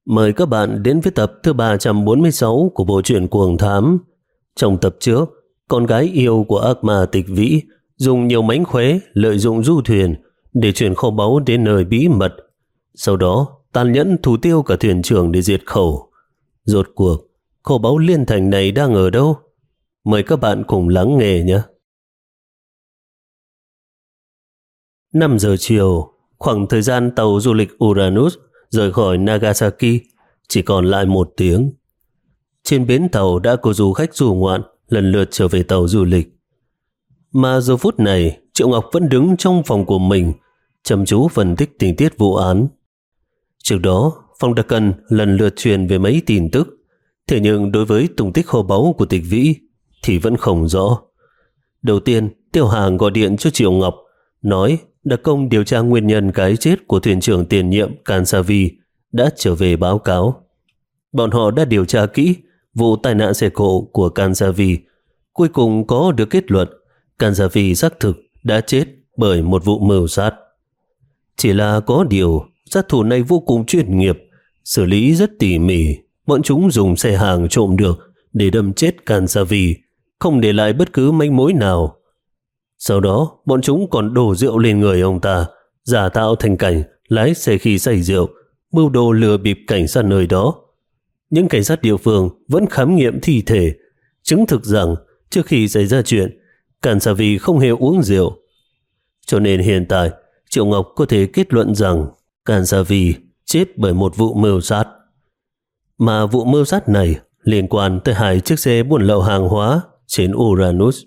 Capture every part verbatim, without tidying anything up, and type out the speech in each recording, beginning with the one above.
Mời các bạn đến với tập thứ ba trăm bốn mươi sáu của bộ truyện Cuồng Thám. Trong tập trước, con gái yêu của ác ma Tịch Vĩ dùng nhiều mánh khóe lợi dụng du thuyền để chuyển kho báu đến nơi bí mật. Sau đó, tàn nhẫn thủ tiêu cả thuyền trưởng để diệt khẩu. Rốt cuộc, kho báu liên thành này đang ở đâu? Mời các bạn cùng lắng nghe nhé. năm giờ chiều, khoảng thời gian tàu du lịch Uranus rời khỏi Nagasaki chỉ còn lại một tiếng. Trên bến tàu đã có du khách du ngoạn lần lượt trở về tàu du lịch. Mà giờ phút này, Triệu Ngọc vẫn đứng trong phòng của mình, chăm chú phân tích tình tiết vụ án. Trước đó, phòng đặc cần lần lượt truyền về mấy tin tức, thế nhưng đối với tung tích kho báu của Tịch Vĩ thì vẫn không rõ. Đầu tiên, Tiêu Hàng gọi điện cho Triệu Ngọc, nói đặc công điều tra nguyên nhân cái chết của thuyền trưởng tiền nhiệm Kansavi đã trở về báo cáo. Bọn họ đã điều tra kỹ vụ tai nạn xe cộ của Kansavi, cuối cùng có được kết luận Kansavi xác thực đã chết bởi một vụ mưu sát. Chỉ là có điều, sát thủ này vô cùng chuyên nghiệp, xử lý rất tỉ mỉ. Bọn chúng dùng xe hàng trộm được để đâm chết Kansavi, không để lại bất cứ manh mối nào. Sau đó, bọn chúng còn đổ rượu lên người ông ta, giả tạo thành cảnh lái xe khi say rượu, mưu đồ lừa bịp cảnh sát nơi đó. Những cảnh sát địa phương vẫn khám nghiệm thi thể, chứng thực rằng trước khi xảy ra chuyện, Kansavi không hề uống rượu. Cho nên hiện tại, Triệu Ngọc có thể kết luận rằng Kansavi chết bởi một vụ mưu sát. Mà vụ mưu sát này liên quan tới hai chiếc xe buôn lậu hàng hóa trên Uranus.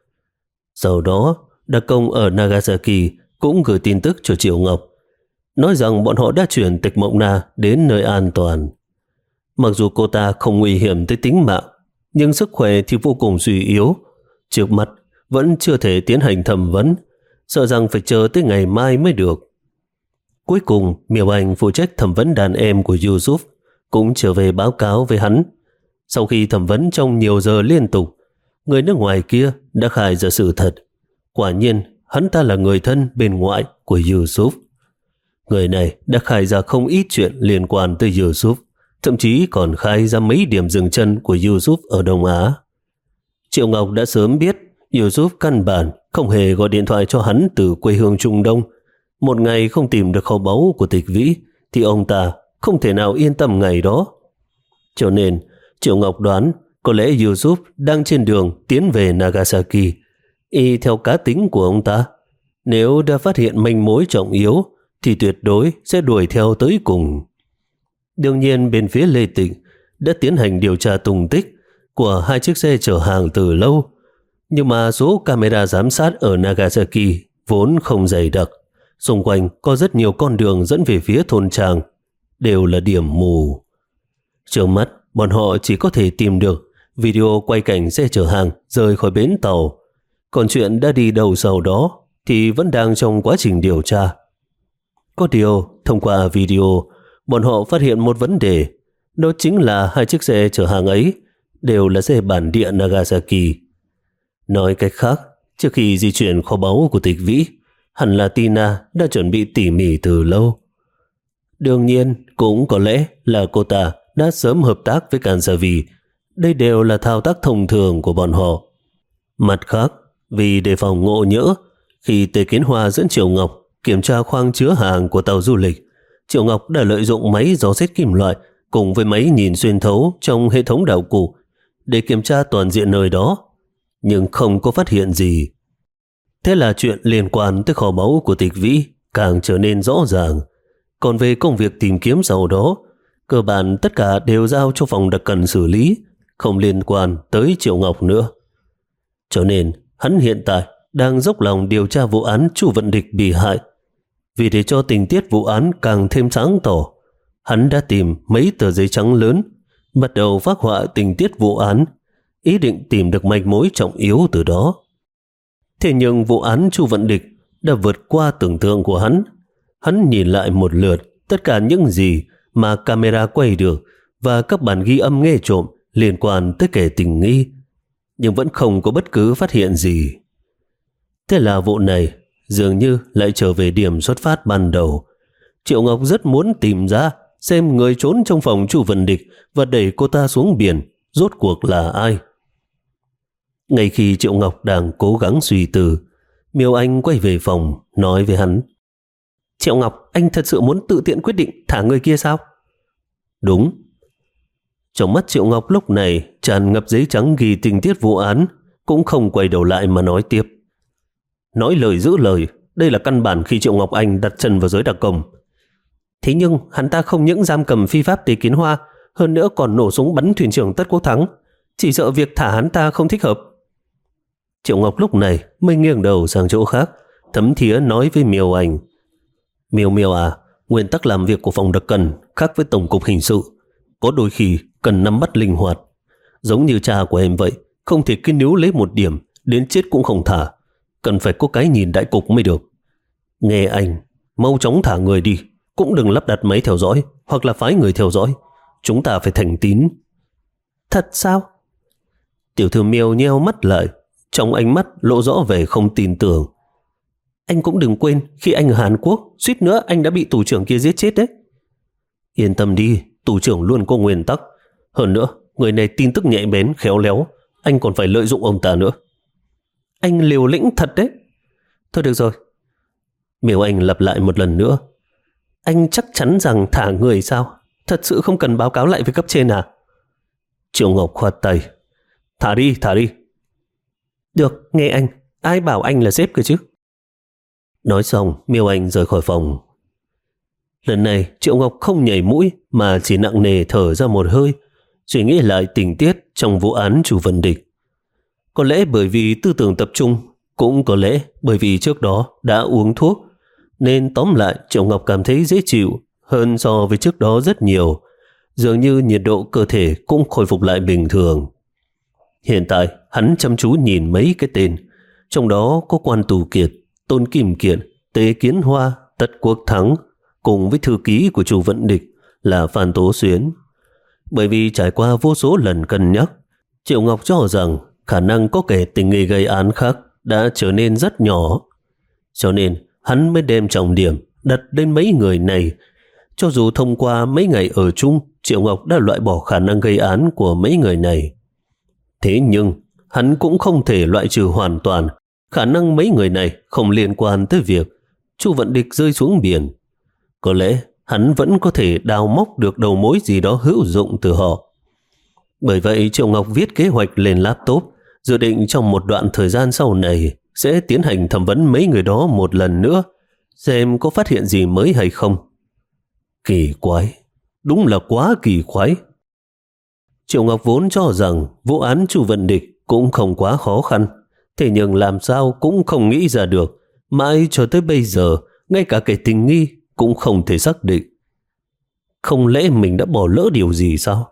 Sau đó, đặc công ở Nagasaki cũng gửi tin tức cho Triệu Ngọc, nói rằng bọn họ đã chuyển Tịch Mộng Na đến nơi an toàn. Mặc dù cô ta không nguy hiểm tới tính mạng, nhưng sức khỏe thì vô cùng suy yếu. Trước mắt vẫn chưa thể tiến hành thẩm vấn, sợ rằng phải chờ tới ngày mai mới được. Cuối cùng, Miêu Anh phụ trách thẩm vấn đàn em của Yusuf cũng trở về báo cáo với hắn. Sau khi thẩm vấn trong nhiều giờ liên tục, người nước ngoài kia đã khai ra sự thật. Quả nhiên, hắn ta là người thân bên ngoại của Yusuf. Người này đã khai ra không ít chuyện liên quan tới Yusuf, thậm chí còn khai ra mấy điểm dừng chân của Yusuf ở Đông Á. Triệu Ngọc đã sớm biết Yusuf căn bản không hề gọi điện thoại cho hắn từ quê hương Trung Đông. Một ngày không tìm được kho báu của Tịch Vĩ thì ông ta không thể nào yên tâm ngày đó. Cho nên, Triệu Ngọc đoán có lẽ Yusuf đang trên đường tiến về Nagasaki. Y theo cá tính của ông ta, nếu đã phát hiện manh mối trọng yếu thì tuyệt đối sẽ đuổi theo tới cùng. Đương nhiên bên phía Lê Tịnh đã tiến hành điều tra tung tích của hai chiếc xe chở hàng từ lâu, nhưng mà số camera giám sát ở Nagasaki vốn không dày đặc. Xung quanh có rất nhiều con đường dẫn về phía thôn Tràng, đều là điểm mù. Trước mắt, bọn họ chỉ có thể tìm được video quay cảnh xe chở hàng rời khỏi bến tàu. Còn chuyện đã đi đâu sau đó thì vẫn đang trong quá trình điều tra. Có điều, thông qua video, bọn họ phát hiện một vấn đề, đó chính là hai chiếc xe chở hàng ấy đều là xe bản địa Nagasaki. Nói cách khác, trước khi di chuyển kho báu của Tịch Vĩ, hẳn là Tina đã chuẩn bị tỉ mỉ từ lâu. Đương nhiên, cũng có lẽ là cô ta đã sớm hợp tác với Kansavi. Đây đều là thao tác thông thường của bọn họ. Mặt khác, vì đề phòng ngộ nhỡ, khi Tề Kiến Hoa dẫn Triệu Ngọc kiểm tra khoang chứa hàng của tàu du lịch, Triệu Ngọc đã lợi dụng máy dò xét kim loại cùng với máy nhìn xuyên thấu trong hệ thống đạo cụ để kiểm tra toàn diện nơi đó, nhưng không có phát hiện gì. Thế là chuyện liên quan tới kho báu của Tịch Vĩ càng trở nên rõ ràng. Còn về công việc tìm kiếm sau đó, cơ bản tất cả đều giao cho phòng đặc cần xử lý, không liên quan tới Triệu Ngọc nữa. Cho nên, hắn hiện tại đang dốc lòng điều tra vụ án Chu Vận Địch bị hại. Vì để cho tình tiết vụ án càng thêm sáng tỏ, hắn đã tìm mấy tờ giấy trắng lớn, bắt đầu phác họa tình tiết vụ án, ý định tìm được manh mối trọng yếu từ đó. Thế nhưng vụ án Chu Vận Địch đã vượt qua tưởng tượng của hắn. Hắn nhìn lại một lượt tất cả những gì mà camera quay được và các bản ghi âm nghe trộm liên quan tới kẻ tình nghi, nhưng vẫn không có bất cứ phát hiện gì. Thế là vụ này dường như lại trở về điểm xuất phát ban đầu. Triệu Ngọc rất muốn tìm ra xem người trốn trong phòng Chu Vận Địch và đẩy cô ta xuống biển rốt cuộc là ai. Ngay khi Triệu Ngọc đang cố gắng suy tư, Miêu Anh quay về phòng nói với hắn: Triệu Ngọc, anh thật sự muốn tự tiện quyết định thả người kia sao? Đúng. Trong mắt Triệu Ngọc lúc này tràn ngập giấy trắng ghi tình tiết vụ án, cũng không quay đầu lại mà nói tiếp. Nói lời giữ lời, đây là căn bản khi Triệu Ngọc Anh đặt chân vào giới đặc công. Thế nhưng hắn ta không những giam cầm phi pháp Tề Kiến Hoa, hơn nữa còn nổ súng bắn thuyền trưởng Tất Quốc Thắng. Chỉ sợ việc thả hắn ta không thích hợp. Triệu Ngọc lúc này mới nghiêng đầu sang chỗ khác, thấm thía nói với Miêu Anh: Miêu Miêu à, nguyên tắc làm việc của phòng đặc cần khác với tổng cục hình sự. Có đôi khi cần nắm bắt linh hoạt. Giống như cha của em vậy, không thể cứ níu lấy một điểm, đến chết cũng không thả. Cần phải có cái nhìn đại cục mới được. Nghe anh, mau chóng thả người đi. Cũng đừng lắp đặt máy theo dõi, hoặc là phái người theo dõi. Chúng ta phải thành tín. Thật sao? Tiểu thư Miêu nheo mắt lại, trong ánh mắt lộ rõ vẻ không tin tưởng. Anh cũng đừng quên, khi anh ở Hàn Quốc, suýt nữa anh đã bị tù trưởng kia giết chết đấy. Yên tâm đi, tù trưởng luôn có nguyên tắc. Hơn nữa, người này tin tức nhạy bén, khéo léo. Anh còn phải lợi dụng ông ta nữa. Anh liều lĩnh thật đấy. Thôi được rồi. Miêu Anh lặp lại một lần nữa. Anh chắc chắn rằng thả người sao? Thật sự không cần báo cáo lại với cấp trên à? Triệu Ngọc khoát tay. Thả đi, thả đi. Được, nghe anh. Ai bảo anh là sếp cơ chứ? Nói xong, Miêu Anh rời khỏi phòng. Lần này Triệu Ngọc không nhảy mũi mà chỉ nặng nề thở ra một hơi, suy nghĩ lại tình tiết trong vụ án Chu Vận Địch. Có lẽ bởi vì tư tưởng tập trung, cũng có lẽ bởi vì trước đó đã uống thuốc, nên tóm lại Triệu Ngọc cảm thấy dễ chịu hơn so với trước đó rất nhiều. Dường như nhiệt độ cơ thể cũng khôi phục lại bình thường. Hiện tại hắn chăm chú nhìn mấy cái tên, trong đó có Quan Tù Kiệt, Tôn Kim Kiệt, Tề Kiến Hoa, Tất Quốc Thắng, cùng với thư ký của Chu Vận Địch là Phan Tố Xuyến. Bởi vì trải qua vô số lần cân nhắc, Triệu Ngọc cho rằng khả năng có kẻ tình nghi gây án khác đã trở nên rất nhỏ. Cho nên hắn mới đem trọng điểm đặt lên mấy người này. Cho dù thông qua mấy ngày ở chung, Triệu Ngọc đã loại bỏ khả năng gây án của mấy người này. Thế nhưng hắn cũng không thể loại trừ hoàn toàn khả năng mấy người này không liên quan tới việc Chu Vận Địch rơi xuống biển. Có lẽ hắn vẫn có thể đào móc được đầu mối gì đó hữu dụng từ họ. Bởi vậy Triệu Ngọc viết kế hoạch lên laptop, dự định trong một đoạn thời gian sau này sẽ tiến hành thẩm vấn mấy người đó một lần nữa, xem có phát hiện gì mới hay không. Kỳ quái, đúng là quá kỳ quái. Triệu Ngọc vốn cho rằng vụ án Chu Vận Địch cũng không quá khó khăn, thế nhưng làm sao cũng không nghĩ ra được, mãi cho tới bây giờ ngay cả kẻ tình nghi cũng không thể xác định. Không lẽ mình đã bỏ lỡ điều gì sao?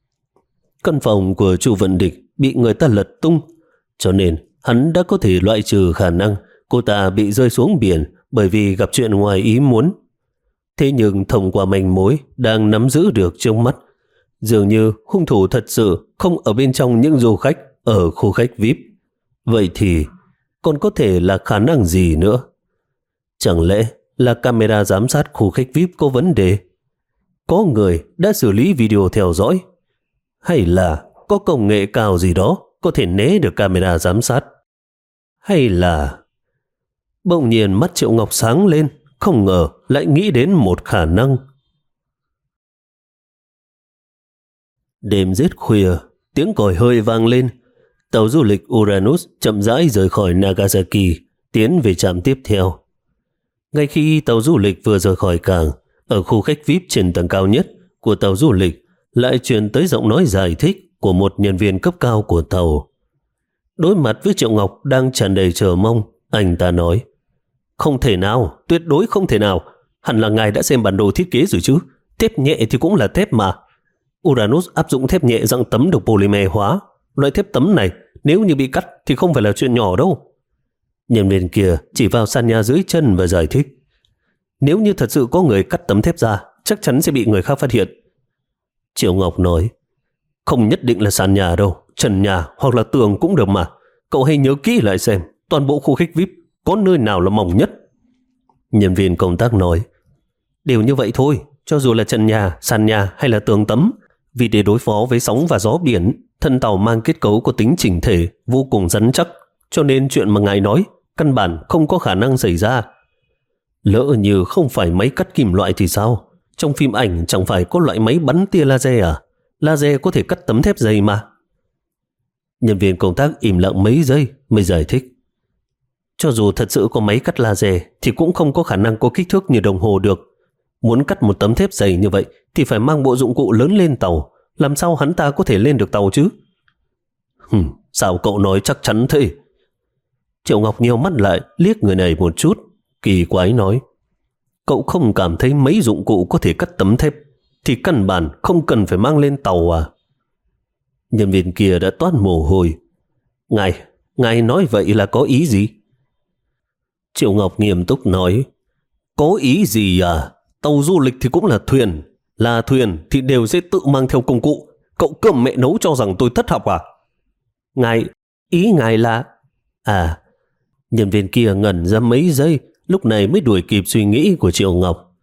Căn phòng của Chu Vận Địch bị người ta lật tung, cho nên hắn đã có thể loại trừ khả năng cô ta bị rơi xuống biển bởi vì gặp chuyện ngoài ý muốn. Thế nhưng thông qua manh mối đang nắm giữ được trước mắt, dường như hung thủ thật sự không ở bên trong những du khách ở khu khách vi ai pi. Vậy thì còn có thể là khả năng gì nữa? Chẳng lẽ là camera giám sát khu khách vi ai pi có vấn đề? Có người đã xử lý video theo dõi? Hay là có công nghệ cao gì đó có thể né được camera giám sát? Hay là... Bỗng nhiên mắt Triệu Ngọc sáng lên, không ngờ lại nghĩ đến một khả năng. Đêm rất khuya, tiếng còi hơi vang lên. Tàu du lịch Uranus chậm rãi rời khỏi Nagasaki, tiến về trạm tiếp theo. Ngay khi tàu du lịch vừa rời khỏi cảng, ở khu khách vi ai pi trên tầng cao nhất của tàu du lịch lại truyền tới giọng nói giải thích của một nhân viên cấp cao của tàu. Đối mặt với Triệu Ngọc đang tràn đầy chờ mong, anh ta nói: Không thể nào, tuyệt đối không thể nào. Hẳn là ngài đã xem bản đồ thiết kế rồi chứ. Thép nhẹ thì cũng là thép mà. Uranus áp dụng thép nhẹ dạng tấm được polymer hóa. Loại thép tấm này nếu như bị cắt thì không phải là chuyện nhỏ đâu. Nhân viên kia chỉ vào sàn nhà dưới chân và giải thích: Nếu như thật sự có người cắt tấm thép ra, chắc chắn sẽ bị người khác phát hiện. Triệu Ngọc nói: Không nhất định là sàn nhà đâu, trần nhà hoặc là tường cũng được mà. Cậu hãy nhớ kỹ lại xem toàn bộ khu khách vi ai pi có nơi nào là mỏng nhất. Nhân viên công tác nói: Đều như vậy thôi, cho dù là trần nhà, sàn nhà hay là tường tấm, vì để đối phó với sóng và gió biển, thân tàu mang kết cấu có tính chỉnh thể, vô cùng rắn chắc, cho nên chuyện mà ngài nói căn bản không có khả năng xảy ra. Lỡ như không phải máy cắt kim loại thì sao? Trong phim ảnh chẳng phải có loại máy bắn tia laser à? Laser có thể cắt tấm thép dày mà. Nhân viên công tác im lặng mấy giây mới giải thích. Cho dù thật sự có máy cắt laser thì cũng không có khả năng có kích thước như đồng hồ được. Muốn cắt một tấm thép dày như vậy thì phải mang bộ dụng cụ lớn lên tàu. Làm sao hắn ta có thể lên được tàu chứ? Hừm, sao cậu nói chắc chắn thế? Triệu Ngọc nheo mắt lại, liếc người này một chút, kỳ quái nói. Cậu không cảm thấy mấy dụng cụ có thể cắt tấm thép thì căn bản không cần phải mang lên tàu à? Nhân viên kia đã toát mồ hôi. Ngài, ngài nói vậy là có ý gì? Triệu Ngọc nghiêm túc nói. Có ý gì à? Tàu du lịch thì cũng là thuyền. Là thuyền thì đều sẽ tự mang theo công cụ. Cậu cơm mẹ nấu cho rằng tôi thất học à? Ngài, ý ngài là... À, nhân viên kia ngẩn ra mấy giây, lúc này mới đuổi kịp suy nghĩ của Triệu Ngọc.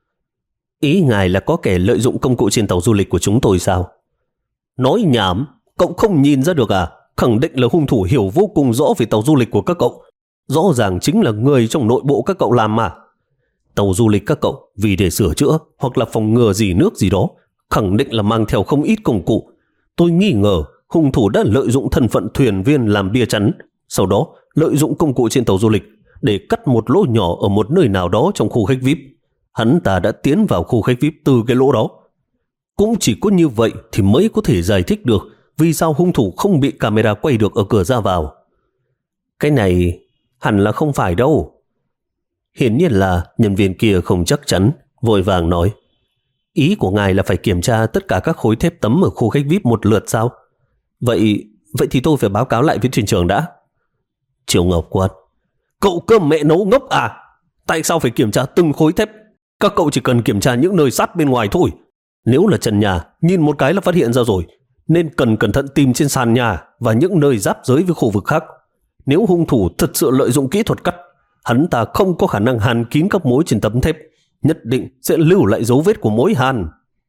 Ý ngài là có kẻ lợi dụng công cụ trên tàu du lịch của chúng tôi sao? Nói nhảm, cậu không nhìn ra được à? Khẳng định là hung thủ hiểu vô cùng rõ về tàu du lịch của các cậu. Rõ ràng chính là người trong nội bộ các cậu làm mà. Tàu du lịch các cậu vì để sửa chữa hoặc là phòng ngừa gì nước gì đó, khẳng định là mang theo không ít công cụ. Tôi nghi ngờ hung thủ đã lợi dụng thân phận thuyền viên làm bia chắn, sau đó lợi dụng công cụ trên tàu du lịch để cắt một lỗ nhỏ ở một nơi nào đó trong khu khách vi ai pi. Hắn ta đã tiến vào khu khách vi ai pi từ cái lỗ đó. Cũng chỉ có như vậy thì mới có thể giải thích được vì sao hung thủ không bị camera quay được ở cửa ra vào. Cái này hẳn là không phải đâu. Hiển nhiên là nhân viên kia không chắc chắn, vội vàng nói. Ý của ngài là phải kiểm tra tất cả các khối thép tấm ở khu khách vi ai pi một lượt sao? Vậy, vậy thì tôi phải báo cáo lại với thuyền trưởng đã. Triệu Ngọc quát. Cậu cơm mẹ nấu ngốc à? Tại sao phải kiểm tra từng khối thép? Các cậu chỉ cần kiểm tra những nơi sát bên ngoài thôi. Nếu là trần nhà, nhìn một cái là phát hiện ra rồi, nên cần cẩn thận tìm trên sàn nhà và những nơi giáp giới với khu vực khác. Nếu hung thủ thật sự lợi dụng kỹ thuật cắt, hắn ta không có khả năng hàn kín các mối trên tấm thép, nhất định sẽ lưu lại dấu vết của mối hàn.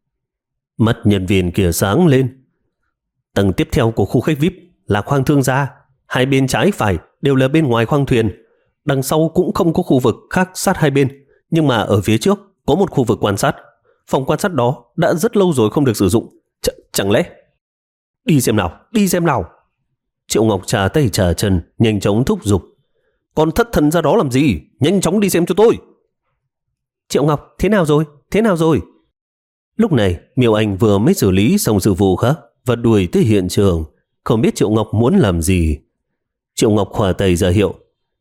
Mắt nhân viên kia sáng lên. Tầng tiếp theo của khu khách vi ai pi là khoang thương gia, hai bên trái phải đều là bên ngoài khoang thuyền. Đằng sau cũng không có khu vực khác sát hai bên, nhưng mà ở phía trước có một khu vực quan sát. Phòng quan sát đó đã rất lâu rồi không được sử dụng. Ch chẳng lẽ... Đi xem nào, đi xem nào. Triệu Ngọc trà tay trà chân, nhanh chóng thúc giục. Còn thất thần ra đó làm gì? Nhanh chóng đi xem cho tôi. Triệu Ngọc, thế nào rồi? Thế nào rồi? Lúc này, Miêu Anh vừa mới xử lý xong sự vụ khác và đuổi tới hiện trường. Không biết Triệu Ngọc muốn làm gì. Triệu Ngọc khỏa tay ra hiệu.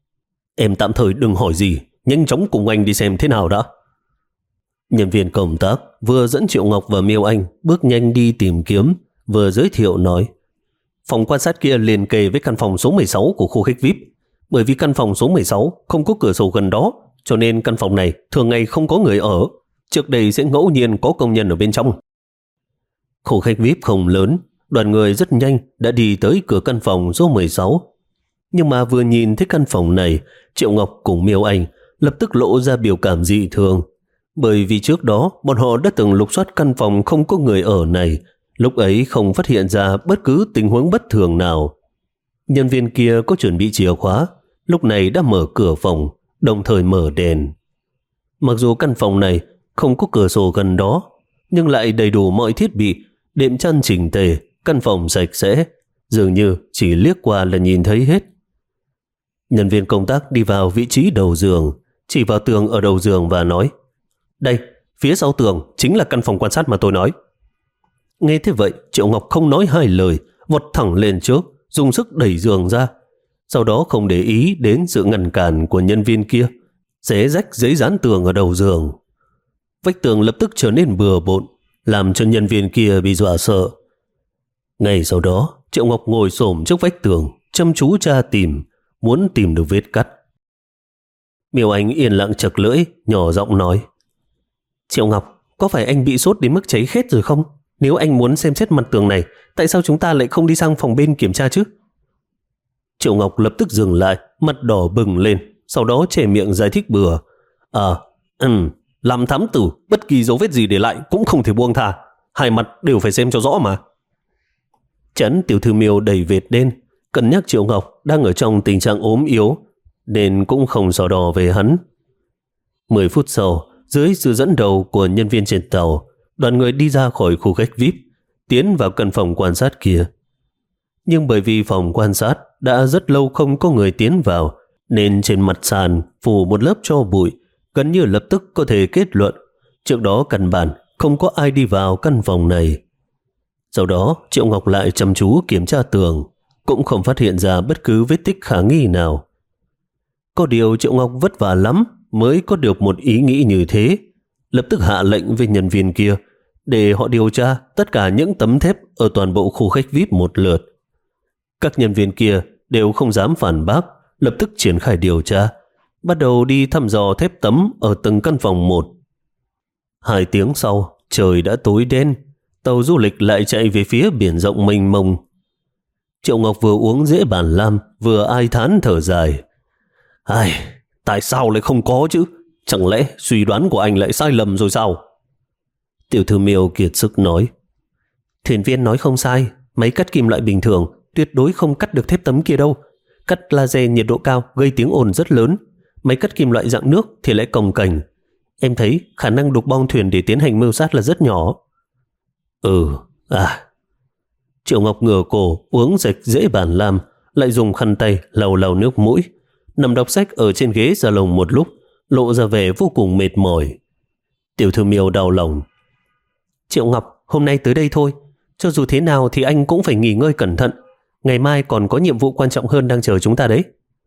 Em tạm thời đừng hỏi gì, nhanh chóng cùng anh đi xem thế nào đã. Nhân viên công tác vừa dẫn Triệu Ngọc và Miêu Anh bước nhanh đi tìm kiếm, vừa giới thiệu nói. Phòng quan sát kia liền kề với căn phòng số mười sáu của khu khách vi ai pi. Bởi vì căn phòng số mười sáu không có cửa sổ gần đó, cho nên căn phòng này thường ngày không có người ở. Trước đây sẽ ngẫu nhiên có công nhân ở bên trong. Khu khách vi ai pi không lớn, đoàn người rất nhanh đã đi tới cửa căn phòng số mười sáu. Nhưng mà vừa nhìn thấy căn phòng này, Triệu Ngọc cùng Miêu Anh lập tức lộ ra biểu cảm dị thường. Bởi vì trước đó bọn họ đã từng lục soát căn phòng không có người ở này, lúc ấy không phát hiện ra bất cứ tình huống bất thường nào. Nhân viên kia có chuẩn bị chìa khóa, lúc này đã mở cửa phòng, đồng thời mở đèn. Mặc dù căn phòng này không có cửa sổ gần đó, nhưng lại đầy đủ mọi thiết bị, đệm chăn chỉnh tề, căn phòng sạch sẽ, dường như chỉ liếc qua là nhìn thấy hết. Nhân viên công tác đi vào vị trí đầu giường, chỉ vào tường ở đầu giường và nói, đây, phía sau tường chính là căn phòng quan sát mà tôi nói. Nghe thế vậy, Triệu Ngọc không nói hai lời, vọt thẳng lên trước, dùng sức đẩy giường ra. Sau đó không để ý đến sự ngăn cản của nhân viên kia, xé rách giấy dán tường ở đầu giường. Vách tường lập tức trở nên bừa bộn, làm cho nhân viên kia bị dọa sợ. Ngay sau đó, Triệu Ngọc ngồi xổm trước vách tường, chăm chú tra tìm, muốn tìm được vết cắt. Miêu Anh yên lặng chật lưỡi, nhỏ giọng nói, Triệu Ngọc, có phải anh bị sốt đến mức cháy khét rồi không? Nếu anh muốn xem xét mặt tường này, tại sao chúng ta lại không đi sang phòng bên kiểm tra chứ? Triệu Ngọc lập tức dừng lại, mặt đỏ bừng lên, sau đó che miệng giải thích bừa. À, ừm, Làm thám tử, bất kỳ dấu vết gì để lại cũng không thể buông tha. Hai mặt đều phải xem cho rõ mà. Trấn tiểu thư Miêu đầy vệt đen, cân nhắc Triệu Ngọc đang ở trong tình trạng ốm yếu, nên cũng không sò đò về hắn. Mười phút sau, dưới sự dẫn đầu của nhân viên trên tàu, đoàn người đi ra khỏi khu khách vi ai pi, tiến vào căn phòng quan sát kia. Nhưng bởi vì phòng quan sát đã rất lâu không có người tiến vào, nên trên mặt sàn phủ một lớp tro bụi, gần như lập tức có thể kết luận trước đó căn bản không có ai đi vào căn phòng này. Sau đó Triệu Ngọc lại chăm chú kiểm tra tường, cũng không phát hiện ra bất cứ vết tích khả nghi nào. Có điều Triệu Ngọc vất vả lắm mới có được một ý nghĩ như thế, lập tức hạ lệnh với nhân viên kia để họ điều tra tất cả những tấm thép ở toàn bộ khu khách vi ai pi một lượt. Các nhân viên kia đều không dám phản bác, lập tức triển khai điều tra, bắt đầu đi thăm dò thép tấm ở từng căn phòng một. Hai tiếng sau, trời đã tối đen, tàu du lịch lại chạy về phía biển rộng mênh mông. Triệu Ngọc vừa uống dễ bản lam, vừa ai thán thở dài. Ai, tại sao lại không có chứ? Chẳng lẽ suy đoán của anh lại sai lầm rồi sao? Tiểu thư Miêu kiệt sức nói. Thuyền viên nói không sai, máy cắt kim loại bình thường tuyệt đối không cắt được thép tấm kia đâu. Cắt laser nhiệt độ cao gây tiếng ồn rất lớn, máy cắt kim loại dạng nước thì lại cồng kềnh. Em thấy khả năng đục bong thuyền để tiến hành mưu sát là rất nhỏ. Ừ, à. Triệu Ngọc ngửa cổ uống rạch dễ bản lam, lại dùng khăn tay lau lau nước mũi, nằm đọc sách ở trên ghế salon một lúc, lộ ra vẻ vô cùng mệt mỏi. Tiểu thư Miêu đau lòng. Triệu Ngọc, hôm nay tới đây thôi, cho dù thế nào thì anh cũng phải nghỉ ngơi cẩn thận. Ngày mai còn có nhiệm vụ quan trọng hơn đang chờ chúng ta đấy.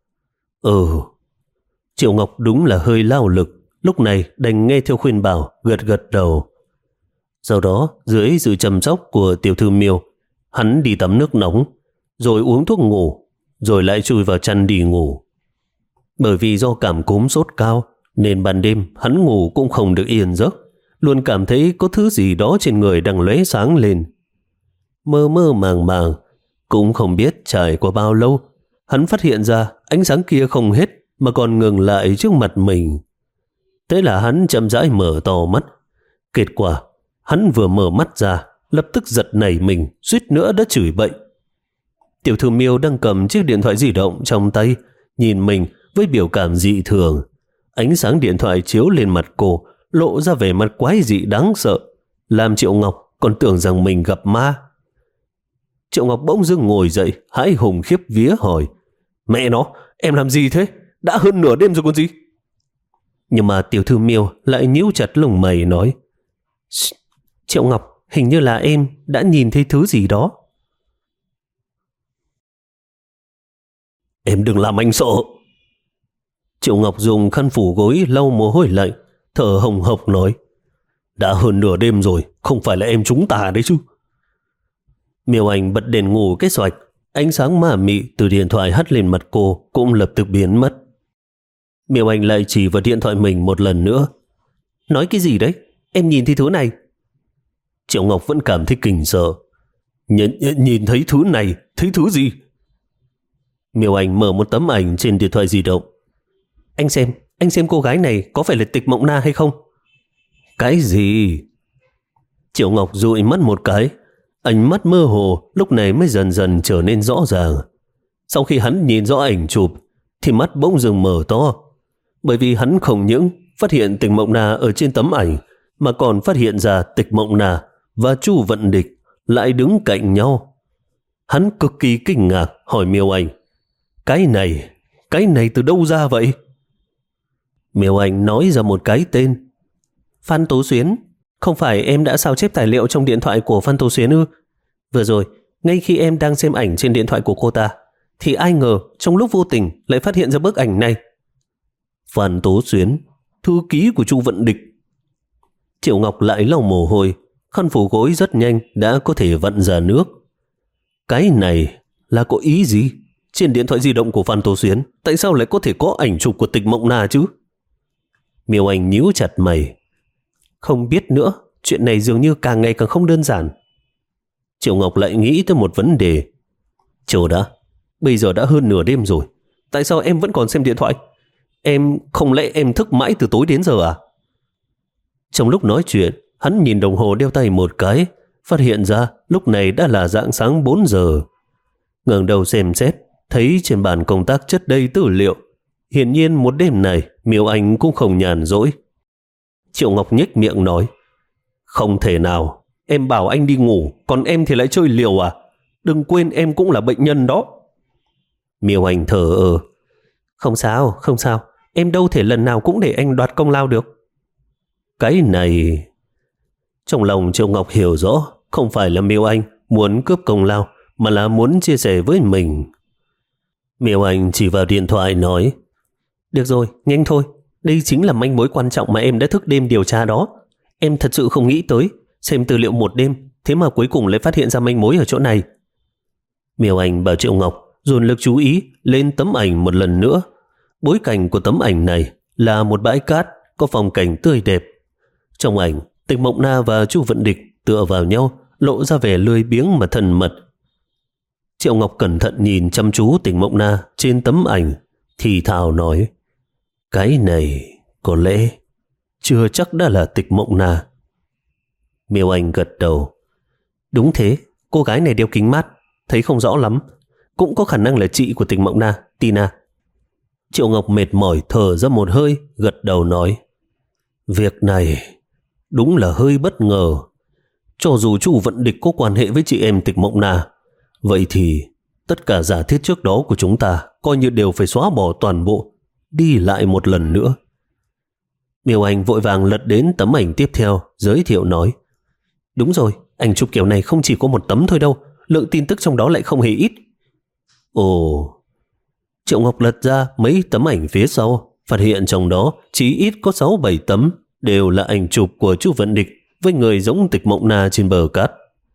Ừ. Triệu Ngọc đúng là hơi lao lực, lúc này đành nghe theo khuyên bảo, gật gật đầu. Sau đó, dưới sự chăm sóc của tiểu thư Miêu, hắn đi tắm nước nóng, rồi uống thuốc ngủ, rồi lại chui vào chăn đi ngủ. Bởi vì do cảm cúm sốt cao, nên ban đêm hắn ngủ cũng không được yên giấc, luôn cảm thấy có thứ gì đó trên người đang lóe sáng lên. Mơ mơ màng màng, cũng không biết trải qua bao lâu, hắn phát hiện ra ánh sáng kia không hết mà còn ngừng lại trước mặt mình. Thế là hắn chậm rãi mở to mắt. Kết quả, hắn vừa mở mắt ra, lập tức giật nảy mình, suýt nữa đã chửi bậy. Tiểu thư Miêu đang cầm chiếc điện thoại di động trong tay, nhìn mình với biểu cảm dị thường. Ánh sáng điện thoại chiếu lên mặt cô, lộ ra vẻ mặt quái dị đáng sợ, làm Triệu Ngọc còn tưởng rằng mình gặp ma. Triệu Ngọc bỗng dưng ngồi dậy, hãi hùng khiếp vía hỏi: Mẹ nó, em làm gì thế? Đã hơn nửa đêm rồi còn gì? Nhưng mà tiểu thư Miêu lại nhíu chặt lông mày nói: Triệu Ngọc, hình như là em đã nhìn thấy thứ gì đó. Em đừng làm anh sợ. Triệu Ngọc dùng khăn phủ gối lau mồ hôi lạnh, thở hồng hộc nói: Đã hơn nửa đêm rồi, không phải là em chúng ta đấy chứ. Miêu Anh bật đèn ngủ cái xoạch, ánh sáng ma mị từ điện thoại hắt lên mặt cô cũng lập tức biến mất. Miêu Anh lại chỉ vào điện thoại mình một lần nữa. Nói cái gì đấy? Em nhìn thấy thứ này. Triệu Ngọc vẫn cảm thấy kinh sợ. Nhìn, nhìn thấy thứ này, thấy thứ gì? Miêu Anh mở một tấm ảnh trên điện thoại di động. Anh xem, anh xem cô gái này có phải là Tịch Mộng Na hay không? Cái gì? Triệu Ngọc dụi mắt một cái, ánh mắt mơ hồ lúc này mới dần dần trở nên rõ ràng. Sau khi hắn nhìn rõ ảnh chụp thì mắt bỗng dừng mở to, bởi vì hắn không những phát hiện Tịch Mộng Na ở trên tấm ảnh mà còn phát hiện ra Tịch Mộng Na và Chu Vận Địch lại đứng cạnh nhau. Hắn cực kỳ kinh ngạc hỏi Miêu Anh: Cái này, cái này từ đâu ra vậy? Miêu Anh nói ra một cái tên: Phan Tố Xuyến. Không phải em đã sao chép tài liệu trong điện thoại của Phan Tố Xuyến ư? Vừa rồi, ngay khi em đang xem ảnh trên điện thoại của cô ta, thì ai ngờ trong lúc vô tình lại phát hiện ra bức ảnh này. Phan Tố Xuyến, thư ký của Chu Vận Địch. Triệu Ngọc lại lau mồ hôi, khăn phủ gối rất nhanh đã có thể vặn ra nước. Cái này là có ý gì? Trên điện thoại di động của Phan Tố Xuyến, tại sao lại có thể có ảnh chụp của Tịch Mộng Na chứ? Miêu Anh nhíu chặt mày. Không biết nữa, chuyện này dường như càng ngày càng không đơn giản. Triệu Ngọc lại nghĩ tới một vấn đề. Chờ đã, bây giờ đã hơn nửa đêm rồi, tại sao em vẫn còn xem điện thoại? Em không lẽ em thức mãi từ tối đến giờ à? Trong lúc nói chuyện, hắn nhìn đồng hồ đeo tay một cái, phát hiện ra lúc này đã là rạng sáng bốn giờ. Ngẩng đầu xem xét, thấy trên bàn công tác chất đầy tư liệu. Hiển nhiên một đêm này Miêu Anh cũng không nhàn rỗi. Triệu Ngọc nhếch miệng nói, không thể nào, em bảo anh đi ngủ, còn em thì lại chơi liều à? Đừng quên em cũng là bệnh nhân đó. Miêu Anh thở ơ, không sao, không sao, em đâu thể lần nào cũng để anh đoạt công lao được. Cái này... Trong lòng Triệu Ngọc hiểu rõ, không phải là Miêu Anh muốn cướp công lao, mà là muốn chia sẻ với mình. Miêu Anh chỉ vào điện thoại nói, được rồi, nhanh thôi, đây chính là manh mối quan trọng mà em đã thức đêm điều tra đó. Em thật sự không nghĩ tới, xem tư liệu một đêm, thế mà cuối cùng lại phát hiện ra manh mối ở chỗ này. Miêu Anh bảo Triệu Ngọc dồn lực chú ý lên tấm ảnh một lần nữa. Bối cảnh của tấm ảnh này là một bãi cát có phong cảnh tươi đẹp. Trong ảnh, Tịch Mộng Na và Chu Vận Địch tựa vào nhau, lộ ra vẻ lười biếng mà thân mật. Triệu Ngọc cẩn thận nhìn chăm chú Tịch Mộng Na trên tấm ảnh, thì thào nói, cái này có lẽ chưa chắc đã là Tịch Mộng Na. Miêu Anh gật đầu, đúng thế, cô gái này đeo kính mát, thấy không rõ lắm, cũng có khả năng là chị của Tịch Mộng Na, Tina. Triệu Ngọc mệt mỏi thở ra một hơi, gật đầu nói, việc này đúng là hơi bất ngờ. Cho dù Chu Vận Địch có quan hệ với chị em Tịch Mộng Na, vậy thì tất cả giả thiết trước đó của chúng ta coi như đều phải xóa bỏ toàn bộ, đi lại một lần nữa. Miêu Anh vội vàng lật đến tấm ảnh tiếp theo, giới thiệu nói, đúng rồi, ảnh chụp kiểu này không chỉ có một tấm thôi đâu, lượng tin tức trong đó lại không hề ít. Ồ... Triệu Ngọc lật ra mấy tấm ảnh phía sau, phát hiện trong đó chỉ ít có sáu bảy tấm đều là ảnh chụp của Chu Vận Địch với người giống Tịch Mộng Na trên bờ cát.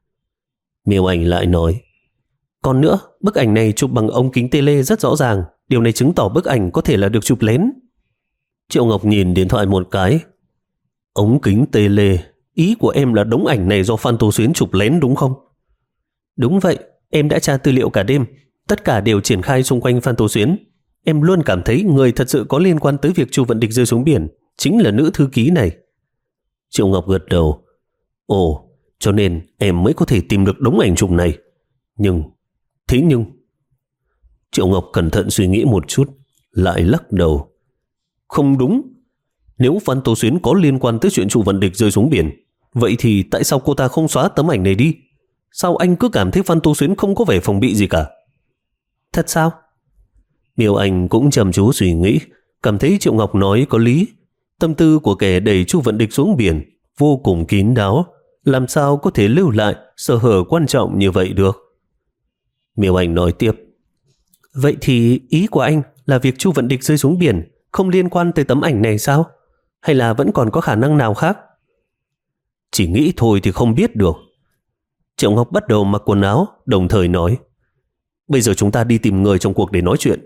Miêu Anh lại nói, còn nữa, bức ảnh này chụp bằng ống kính tele rất rõ ràng, điều này chứng tỏ bức ảnh có thể là được chụp lén. Triệu Ngọc nhìn điện thoại một cái, ống kính tele, ý của em là đống ảnh này do Phan Tố Xuyến chụp lén đúng không? Đúng vậy, em đã tra tư liệu cả đêm, tất cả đều triển khai xung quanh Phan Tố Xuyến. Em luôn cảm thấy người thật sự có liên quan tới việc Chu Vận Địch rơi xuống biển chính là nữ thư ký này. Triệu Ngọc gật đầu. Ồ, cho nên em mới có thể tìm được đống ảnh chụp này. Nhưng, thế nhưng... Triệu Ngọc cẩn thận suy nghĩ một chút, lại lắc đầu. Không đúng. Nếu Phan Tố Xuyến có liên quan tới chuyện Chu Vận Địch rơi xuống biển, vậy thì tại sao cô ta không xóa tấm ảnh này đi? Sao anh cứ cảm thấy Phan Tố Xuyến không có vẻ phòng bị gì cả? Thật sao? Miêu Anh cũng chăm chú suy nghĩ, cảm thấy Triệu Ngọc nói có lý. Tâm tư của kẻ đẩy Chu Vận Địch xuống biển vô cùng kín đáo, làm sao có thể lưu lại sơ hở quan trọng như vậy được? Miêu Anh nói tiếp. Vậy thì ý của anh là việc Chu Vận Địch rơi xuống biển không liên quan tới tấm ảnh này sao? Hay là vẫn còn có khả năng nào khác? Chỉ nghĩ thôi thì không biết được. Triệu Ngọc bắt đầu mặc quần áo, đồng thời nói. Bây giờ chúng ta đi tìm người trong cuộc để nói chuyện.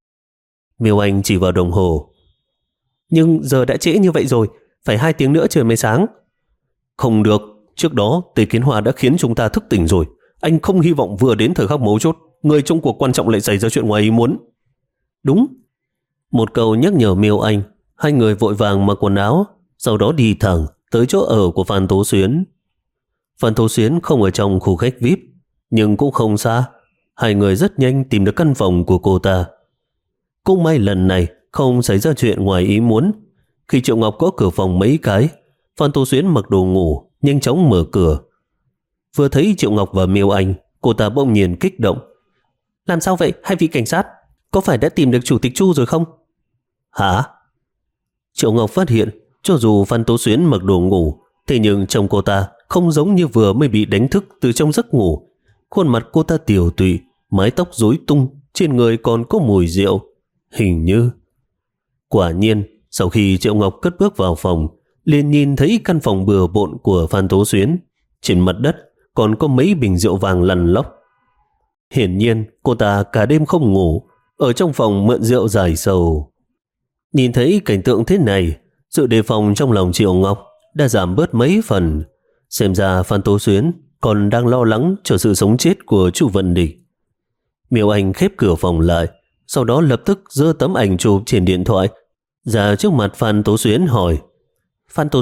Miêu Anh chỉ vào đồng hồ. Nhưng giờ đã trễ như vậy rồi, phải hai tiếng nữa trời mới sáng. Không được, trước đó Tề Kiến Hòa đã khiến chúng ta thức tỉnh rồi. Anh không hy vọng vừa đến thời khắc mấu chốt, người trong cuộc quan trọng lại xảy ra chuyện ngoài ý muốn. Đúng. Một câu nhắc nhở Miêu Anh, hai người vội vàng mặc quần áo, sau đó đi thẳng tới chỗ ở của Phan Tố Xuyến. Phan Tố Xuyến không ở trong khu khách vi ai pi, nhưng cũng không xa. Hai người rất nhanh tìm được căn phòng của cô ta. Cũng may lần này không xảy ra chuyện ngoài ý muốn. Khi Triệu Ngọc có cửa phòng mấy cái, Phan Tố Xuyến mặc đồ ngủ, nhanh chóng mở cửa. Vừa thấy Triệu Ngọc và Miêu Anh, cô ta bỗng nhiên kích động. Làm sao vậy, hai vị cảnh sát? Có phải đã tìm được chủ tịch Chu rồi không? Hả? Triệu Ngọc phát hiện, cho dù Phan Tố Xuyến mặc đồ ngủ, thế nhưng trong cô ta không giống như vừa mới bị đánh thức từ trong giấc ngủ. Khuôn mặt cô ta tiều tụy, mái tóc rối tung, trên người còn có mùi rượu. Hình như... Quả nhiên, sau khi Triệu Ngọc cất bước vào phòng, liền nhìn thấy căn phòng bừa bộn của Phan Tố Xuyến. Trên mặt đất còn có mấy bình rượu vàng lằn lóc. Hiển nhiên, cô ta cả đêm không ngủ, ở trong phòng mượn rượu giải sầu. Nhìn thấy cảnh tượng thế này, sự đề phòng trong lòng Triệu Ngọc đã giảm bớt mấy phần. Xem ra Phan Tố Xuyến còn đang lo lắng cho sự sống chết của Chu Vận Địch. Miêu Anh khép cửa phòng lại, sau đó lập tức giơ tấm ảnh chụp trên điện thoại ra trước mặt Phan Tố Xuyến hỏi. Phan Tố Xuyến,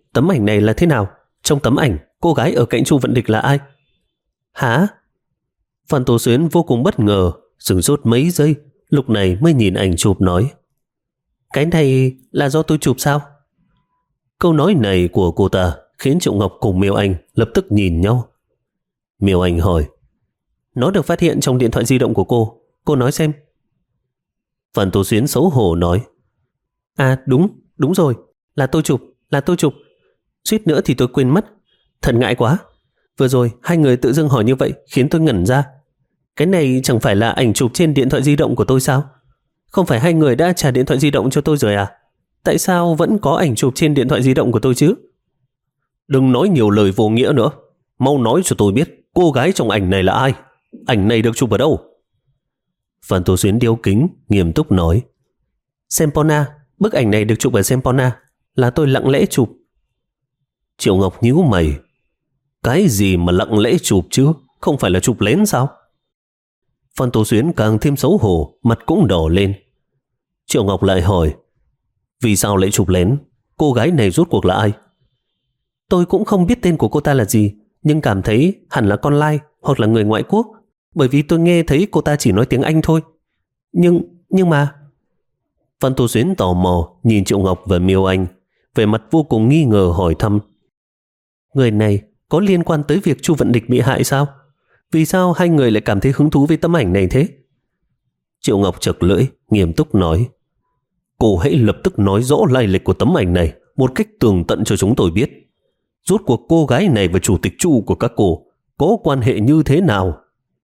tấm ảnh này là thế nào? Trong tấm ảnh, cô gái ở cạnh Chu Vận Địch là ai? Hả? Phan Tố Xuyến vô cùng bất ngờ, sửng sốt mấy giây, lúc này mới nhìn ảnh chụp nói: Cái này là do tôi chụp sao? Câu nói này của cô ta khiến Triệu Ngọc cùng Miêu Anh lập tức nhìn nhau. Miêu Anh hỏi: Nó được phát hiện trong điện thoại di động của cô, cô nói xem. Phan Tố Xuyến xấu hổ nói: À đúng, đúng rồi, là tôi chụp, là tôi chụp. Suýt nữa thì tôi quên mất, thật ngại quá. Vừa rồi hai người tự dưng hỏi như vậy khiến tôi ngẩn ra. Cái này chẳng phải là ảnh chụp trên điện thoại di động của tôi sao? Không phải hai người đã trả điện thoại di động cho tôi rồi à? Tại sao vẫn có ảnh chụp trên điện thoại di động của tôi chứ? Đừng nói nhiều lời vô nghĩa nữa. Mau nói cho tôi biết cô gái trong ảnh này là ai? Ảnh này được chụp ở đâu? Phan Tố Xuyến điếu kính, nghiêm túc nói: Sempona, bức ảnh này được chụp ở Sempona, là tôi lặng lẽ chụp. Triệu Ngọc nhíu mày: Cái gì mà lặng lẽ chụp chứ? Không phải là chụp lén sao? Phan Tố Xuyến càng thêm xấu hổ, mặt cũng đỏ lên. Triệu Ngọc lại hỏi: Vì sao lại chụp lén? Cô gái này rốt cuộc là ai? Tôi cũng không biết tên của cô ta là gì, nhưng cảm thấy hẳn là con lai hoặc là người ngoại quốc, bởi vì tôi nghe thấy cô ta chỉ nói tiếng Anh thôi. Nhưng, nhưng mà... Phan Tố Xuyến tò mò nhìn Triệu Ngọc và Miêu Anh, vẻ mặt vô cùng nghi ngờ hỏi thăm: Người này có liên quan tới việc Chu Vận Địch bị hại sao? Vì sao hai người lại cảm thấy hứng thú với tấm ảnh này thế? Triệu Ngọc chật lưỡi, nghiêm túc nói: Cô hãy lập tức nói rõ lai lịch của tấm ảnh này một cách tường tận cho chúng tôi biết. Rốt cuộc cô gái này và chủ tịch Chu của các cô có quan hệ như thế nào?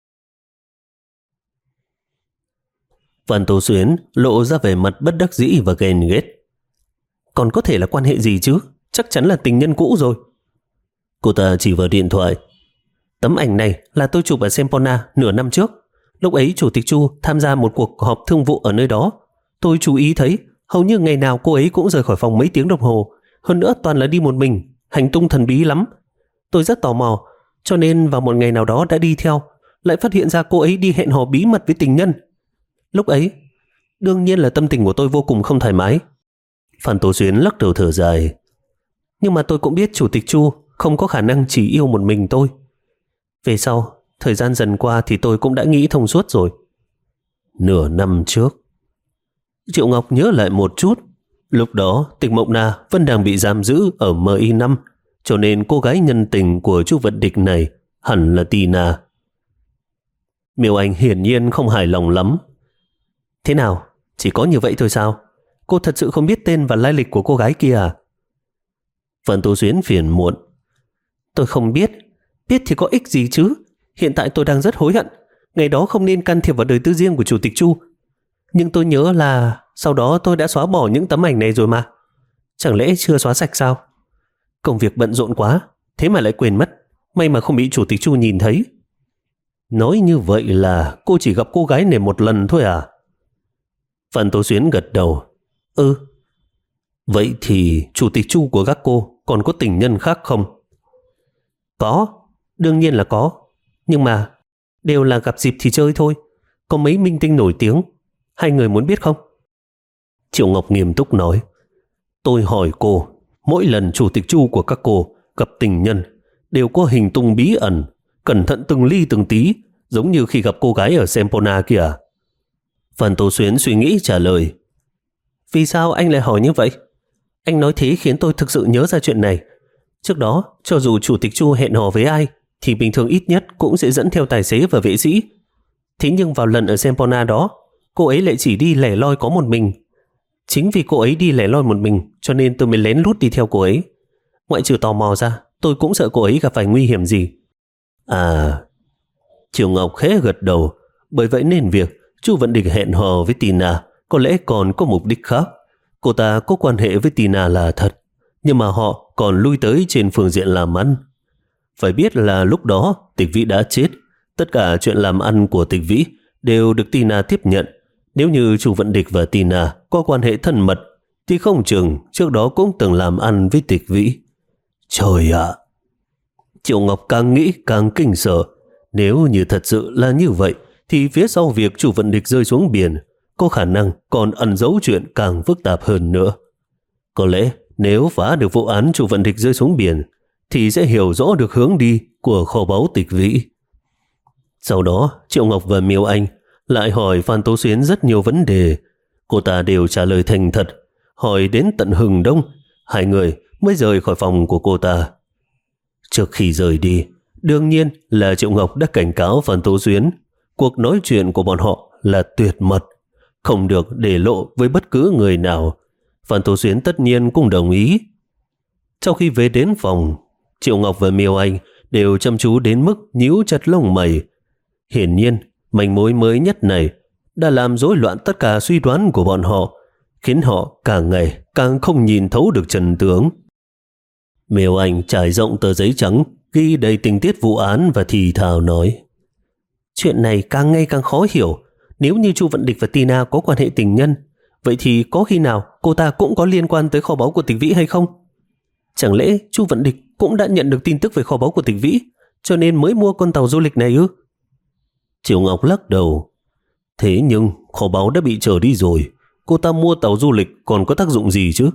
Phan Tố Xuyến lộ ra vẻ mặt bất đắc dĩ và ghen ghét. Còn có thể là quan hệ gì chứ? Chắc chắn là tình nhân cũ rồi. Cô ta chỉ vào điện thoại: Tấm ảnh này là tôi chụp ở Sempona nửa năm trước. Lúc ấy chủ tịch Chu tham gia một cuộc họp thương vụ ở nơi đó. Tôi chú ý thấy hầu như ngày nào cô ấy cũng rời khỏi phòng mấy tiếng đồng hồ. Hơn nữa toàn là đi một mình, hành tung thần bí lắm. Tôi rất tò mò, cho nên vào một ngày nào đó đã đi theo, lại phát hiện ra cô ấy đi hẹn hò bí mật với tình nhân. Lúc ấy, đương nhiên là tâm tình của tôi vô cùng không thoải mái. Phan Tố Xuyến lắc đầu thở dài: Nhưng mà tôi cũng biết chủ tịch Chu không có khả năng chỉ yêu một mình tôi. Về sau, thời gian dần qua thì tôi cũng đã nghĩ thông suốt rồi. Nửa năm trước. Triệu Ngọc nhớ lại một chút. Lúc đó Tịch Mộng Na vẫn đang bị giam giữ ở M I năm, cho nên cô gái nhân tình của Chu Vận Địch này hẳn là Tina. Miêu Anh hiển nhiên không hài lòng lắm. Thế nào? Chỉ có như vậy thôi sao? Cô thật sự không biết tên và lai lịch của cô gái kia à? Phan Tố Xuyến phiền muộn: Tôi không biết. Biết thì có ích gì chứ? Hiện tại tôi đang rất hối hận. Ngày đó không nên can thiệp vào đời tư riêng của chủ tịch Chu. Nhưng tôi nhớ là sau đó tôi đã xóa bỏ những tấm ảnh này rồi mà. Chẳng lẽ chưa xóa sạch sao? Công việc bận rộn quá, thế mà lại quên mất. May mà không bị chủ tịch Chu nhìn thấy. Nói như vậy là cô chỉ gặp cô gái này một lần thôi à? Phan Tố Xuyến gật đầu: Ừ. Vậy thì chủ tịch Chu của các cô còn có tình nhân khác không? Có, đương nhiên là có. Nhưng mà đều là gặp dịp thì chơi thôi. Có mấy minh tinh nổi tiếng. Hai người muốn biết không? Triệu Ngọc nghiêm túc nói: Tôi hỏi cô, mỗi lần chủ tịch Chu của các cô gặp tình nhân đều có hình tung bí ẩn, cẩn thận từng ly từng tí, giống như khi gặp cô gái ở Sempona kìa. Phan Tố Xuyến suy nghĩ trả lời: Vì sao anh lại hỏi như vậy? Anh nói thế khiến tôi thực sự nhớ ra chuyện này. Trước đó, cho dù chủ tịch Chu hẹn hò với ai, thì bình thường ít nhất cũng sẽ dẫn theo tài xế và vệ sĩ. Thế nhưng vào lần ở Sempona đó, cô ấy lại chỉ đi lẻ loi có một mình. Chính vì cô ấy đi lẻ loi một mình, cho nên tôi mới lén lút đi theo cô ấy. Ngoại trừ tò mò ra, tôi cũng sợ cô ấy gặp phải nguy hiểm gì. À... Triệu Ngọc khẽ gật đầu. Bởi vậy nên việc Chu Vận Địch hẹn hò với Tina có lẽ còn có mục đích khác. Cô ta có quan hệ với Tina là thật, nhưng mà họ còn lui tới trên phương diện làm ăn. Phải biết là lúc đó Tịch Vĩ đã chết. Tất cả chuyện làm ăn của Tịch Vĩ đều được Tina tiếp nhận. Nếu như Chu Vận Địch và Tina có quan hệ thân mật thì không chừng trước đó cũng từng làm ăn với Tịch Vĩ. Trời ạ! Triệu Ngọc càng nghĩ càng kinh sợ. Nếu như thật sự là như vậy thì phía sau việc Chu Vận Địch rơi xuống biển có khả năng còn ẩn giấu chuyện càng phức tạp hơn nữa. Có lẽ nếu phá được vụ án Chu Vận Địch rơi xuống biển thì sẽ hiểu rõ được hướng đi của kho báu Tịch Vĩ. Sau đó, Triệu Ngọc và Miêu Anh lại hỏi Phan Tố Xuyến rất nhiều vấn đề. Cô ta đều trả lời thành thật, hỏi đến tận hừng đông, hai người mới rời khỏi phòng của cô ta. Trước khi rời đi, đương nhiên là Triệu Ngọc đã cảnh cáo Phan Tố Xuyến cuộc nói chuyện của bọn họ là tuyệt mật, không được để lộ với bất cứ người nào. Phan Tố Xuyến tất nhiên cũng đồng ý. Sau khi về đến phòng, Triệu Ngọc và Miêu Anh đều chăm chú đến mức nhíu chặt lông mày. Hiển nhiên, manh mối mới nhất này đã làm rối loạn tất cả suy đoán của bọn họ, khiến họ càng ngày càng không nhìn thấu được chân tướng. Miêu Anh trải rộng tờ giấy trắng, ghi đầy tình tiết vụ án và thì thào nói: chuyện này càng ngày càng khó hiểu. Nếu như Chu Vận Địch và Tina có quan hệ tình nhân, vậy thì có khi nào cô ta cũng có liên quan tới kho báu của Tịch Vĩ hay không? Chẳng lẽ Chu Vận Địch cũng đã nhận được tin tức về kho báu của Tịch Vĩ, cho nên mới mua con tàu du lịch này ư? Triệu Ngọc lắc đầu. Thế nhưng kho báu đã bị trở đi rồi, cô ta mua tàu du lịch còn có tác dụng gì chứ?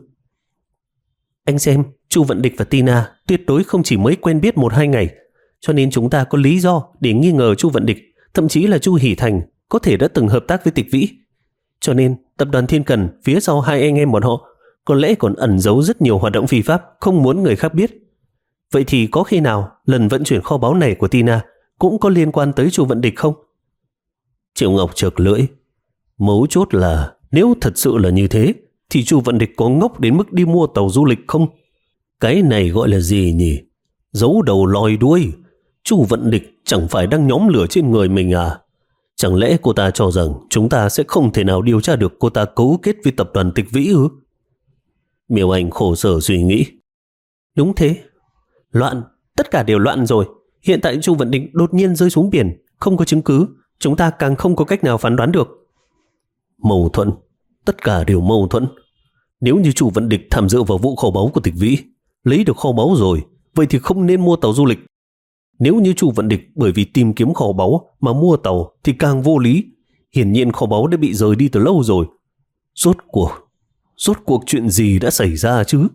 Anh xem, Chu Vận Địch và Tina tuyệt đối không chỉ mới quen biết một hai ngày, cho nên chúng ta có lý do để nghi ngờ Chu Vận Địch, thậm chí là Chu Hỷ Thành có thể đã từng hợp tác với Tịch Vĩ. Cho nên tập đoàn Thiên Cần phía sau hai anh em bọn họ có lẽ còn ẩn giấu rất nhiều hoạt động phi pháp không muốn người khác biết. Vậy thì có khi nào lần vận chuyển kho báu này của Tina cũng có liên quan tới Chu Vận Địch không? Triệu Ngọc chợt lưỡi. Mấu chốt là nếu thật sự là như thế thì Chu Vận Địch có ngốc đến mức đi mua tàu du lịch không? Cái này gọi là gì nhỉ? Giấu đầu lòi đuôi. Chu Vận Địch chẳng phải đang nhóm lửa trên người mình à? Chẳng lẽ cô ta cho rằng chúng ta sẽ không thể nào điều tra được cô ta cấu kết với tập đoàn Tịch Vĩ ư? Miêu Anh khổ sở suy nghĩ. Đúng thế. Loạn, tất cả đều loạn rồi. Hiện tại Chu Vận Địch đột nhiên rơi xuống biển, không có chứng cứ, chúng ta càng không có cách nào phán đoán được. Mâu thuẫn, tất cả đều mâu thuẫn. Nếu như Chu Vận Địch tham dự vào vụ kho báu của Tịch Vĩ, lấy được kho báu rồi, vậy thì không nên mua tàu du lịch. Nếu như Chu Vận Địch bởi vì tìm kiếm kho báu mà mua tàu thì càng vô lý. Hiển nhiên kho báu đã bị rời đi từ lâu rồi. Rốt cuộc, rốt cuộc chuyện gì đã xảy ra chứ?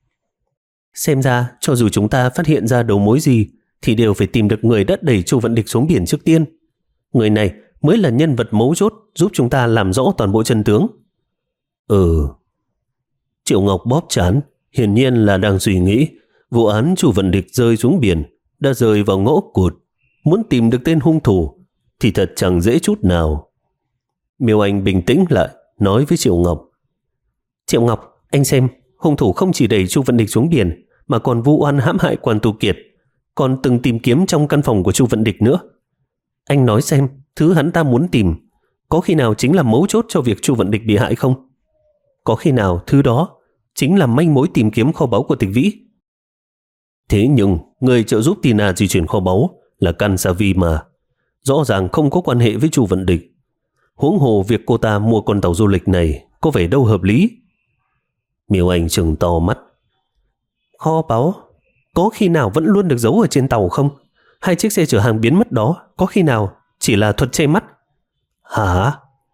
Xem ra cho dù chúng ta phát hiện ra đầu mối gì thì đều phải tìm được người đã đẩy Chu Vận Địch xuống biển trước tiên. Người này mới là nhân vật mấu chốt giúp chúng ta làm rõ toàn bộ chân tướng. Ừ. Triệu Ngọc bóp trán, hiển nhiên là đang suy nghĩ vụ án Chu Vận Địch rơi xuống biển đã rơi vào ngõ cụt. Muốn tìm được tên hung thủ thì thật chẳng dễ chút nào. Miêu Anh bình tĩnh lại, nói với Triệu Ngọc. Triệu Ngọc, anh xem, hung thủ không chỉ đẩy Chu Vận Địch xuống biển mà còn vu oan hãm hại Quan Tu Kiệt, còn từng tìm kiếm trong căn phòng của Chu Vận Địch nữa. Anh nói xem, thứ hắn ta muốn tìm có khi nào chính là mấu chốt cho việc Chu Vận Địch bị hại không? Có khi nào thứ đó chính là manh mối tìm kiếm kho báu của Tịch Vĩ? Thế nhưng người trợ giúp Tina di chuyển kho báu là Can Sa Vi mà, rõ ràng không có quan hệ với Chu Vận Địch. Huống hồ việc cô ta mua con tàu du lịch này có vẻ đâu hợp lý. Miêu Anh trừng to mắt. Kho báu có khi nào vẫn luôn được giấu ở trên tàu không? Hai chiếc xe chở hàng biến mất đó có khi nào chỉ là thuật che mắt? Hả?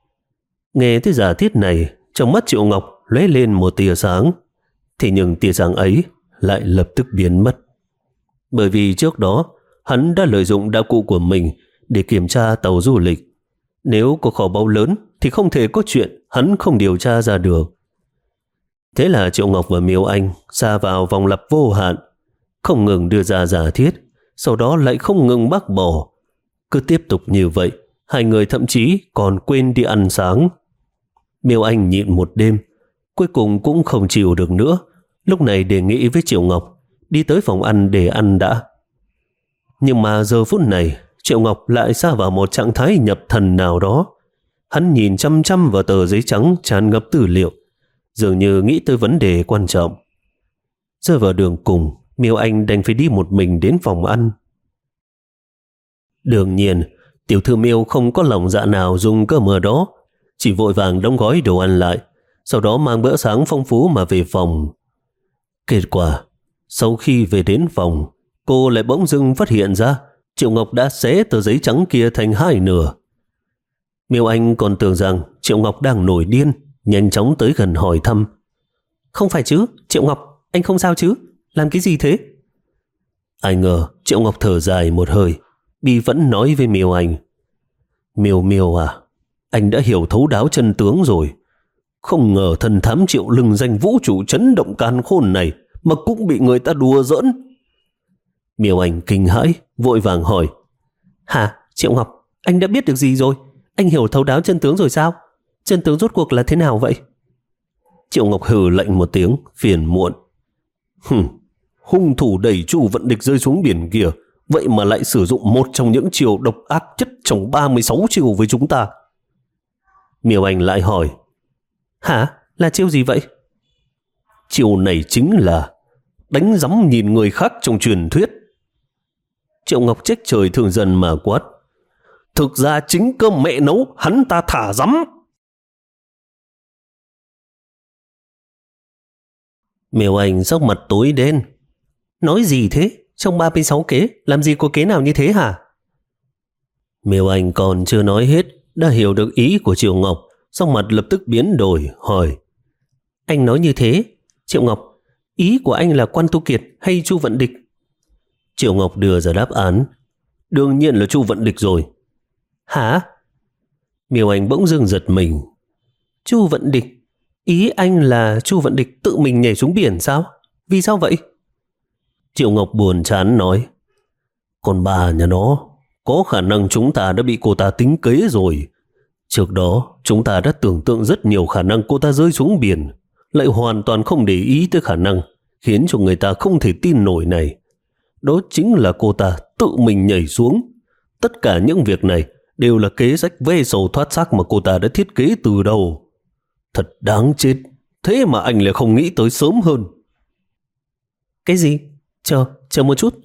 Nghe tới giả thiết này, trong mắt Triệu Ngọc lóe lên một tia sáng. Thế nhưng tia sáng ấy lại lập tức biến mất. Bởi vì trước đó hắn đã lợi dụng đạo cụ của mình để kiểm tra tàu du lịch. Nếu có kho báu lớn thì không thể có chuyện hắn không điều tra ra được. Thế là Triệu Ngọc và Miêu Anh sa vào vòng lặp vô hạn, không ngừng đưa ra giả thiết, sau đó lại không ngừng bác bỏ. Cứ tiếp tục như vậy, hai người thậm chí còn quên đi ăn sáng. Miêu Anh nhịn một đêm, cuối cùng cũng không chịu được nữa. Lúc này đề nghị với Triệu Ngọc đi tới phòng ăn để ăn đã. Nhưng mà giờ phút này Triệu Ngọc lại sa vào một trạng thái nhập thần nào đó. Hắn nhìn chăm chăm vào tờ giấy trắng tràn ngập tư liệu, dường như nghĩ tới vấn đề quan trọng. Rơi vào đường cùng, Miêu Anh đành phải đi một mình đến phòng ăn. Đương nhiên, tiểu thư Miêu không có lòng dạ nào dùng cơm ở đó, chỉ vội vàng đóng gói đồ ăn lại, sau đó mang bữa sáng phong phú mà về phòng. Kết quả, sau khi về đến phòng, cô lại bỗng dưng phát hiện ra Triệu Ngọc đã xé tờ giấy trắng kia thành hai nửa. Miêu Anh còn tưởng rằng Triệu Ngọc đang nổi điên, nhanh chóng tới gần hỏi thăm. Không phải chứ, Triệu Ngọc, anh không sao chứ? Làm cái gì thế? Ai ngờ Triệu Ngọc thở dài một hơi, bi vẫn nói với Miêu Anh. Miêu Miêu à, anh đã hiểu thấu đáo chân tướng rồi. Không ngờ thần thám Triệu lừng danh vũ trụ chấn động càn khôn này mà cũng bị người ta đùa giỡn. Miêu Anh kinh hãi, vội vàng hỏi. Hả, Triệu Ngọc, anh đã biết được gì rồi? Anh hiểu thấu đáo chân tướng rồi sao? Chân tướng rốt cuộc là thế nào vậy? Triệu Ngọc hừ lạnh một tiếng, phiền muộn. Hừm, hung thủ đẩy Chu Vận Địch rơi xuống biển kia, vậy mà lại sử dụng một trong những chiêu độc ác nhất trong ba mươi sáu chiêu với chúng ta. Miêu Anh lại hỏi. Hả? Là chiêu gì vậy? Chiêu này chính là đánh rắm nhìn người khác trong truyền thuyết. Triệu Ngọc trách trời thương dân mà quát. Thực ra chính cơm mẹ nấu, hắn ta thả rắm. Miêu Anh sắc mặt tối đen. Nói gì thế? Trong ba mươi sáu kế, làm gì có kế nào như thế hả? Miêu Anh còn chưa nói hết, đã hiểu được ý của Triệu Ngọc, sắc mặt lập tức biến đổi, hỏi. Anh nói như thế, Triệu Ngọc, ý của anh là Quan Tu Kiệt hay Chu Vận Địch? Triệu Ngọc đưa ra đáp án. Đương nhiên là Chu Vận Địch rồi. Hả? Miêu Anh bỗng dưng giật mình. Chu Vận Địch? Ý anh là Chu Vận Địch tự mình nhảy xuống biển sao? Vì sao vậy? Triệu Ngọc buồn chán nói. Còn bà nhà nó, có khả năng chúng ta đã bị cô ta tính kế rồi. Trước đó, chúng ta đã tưởng tượng rất nhiều khả năng cô ta rơi xuống biển, lại hoàn toàn không để ý tới khả năng khiến cho người ta không thể tin nổi này. Đó chính là cô ta tự mình nhảy xuống. Tất cả những việc này đều là kế sách ve sầu thoát xác mà cô ta đã thiết kế từ đầu. Thật đáng chết, thế mà anh lại không nghĩ tới sớm hơn. Cái gì? Chờ, chờ một chút.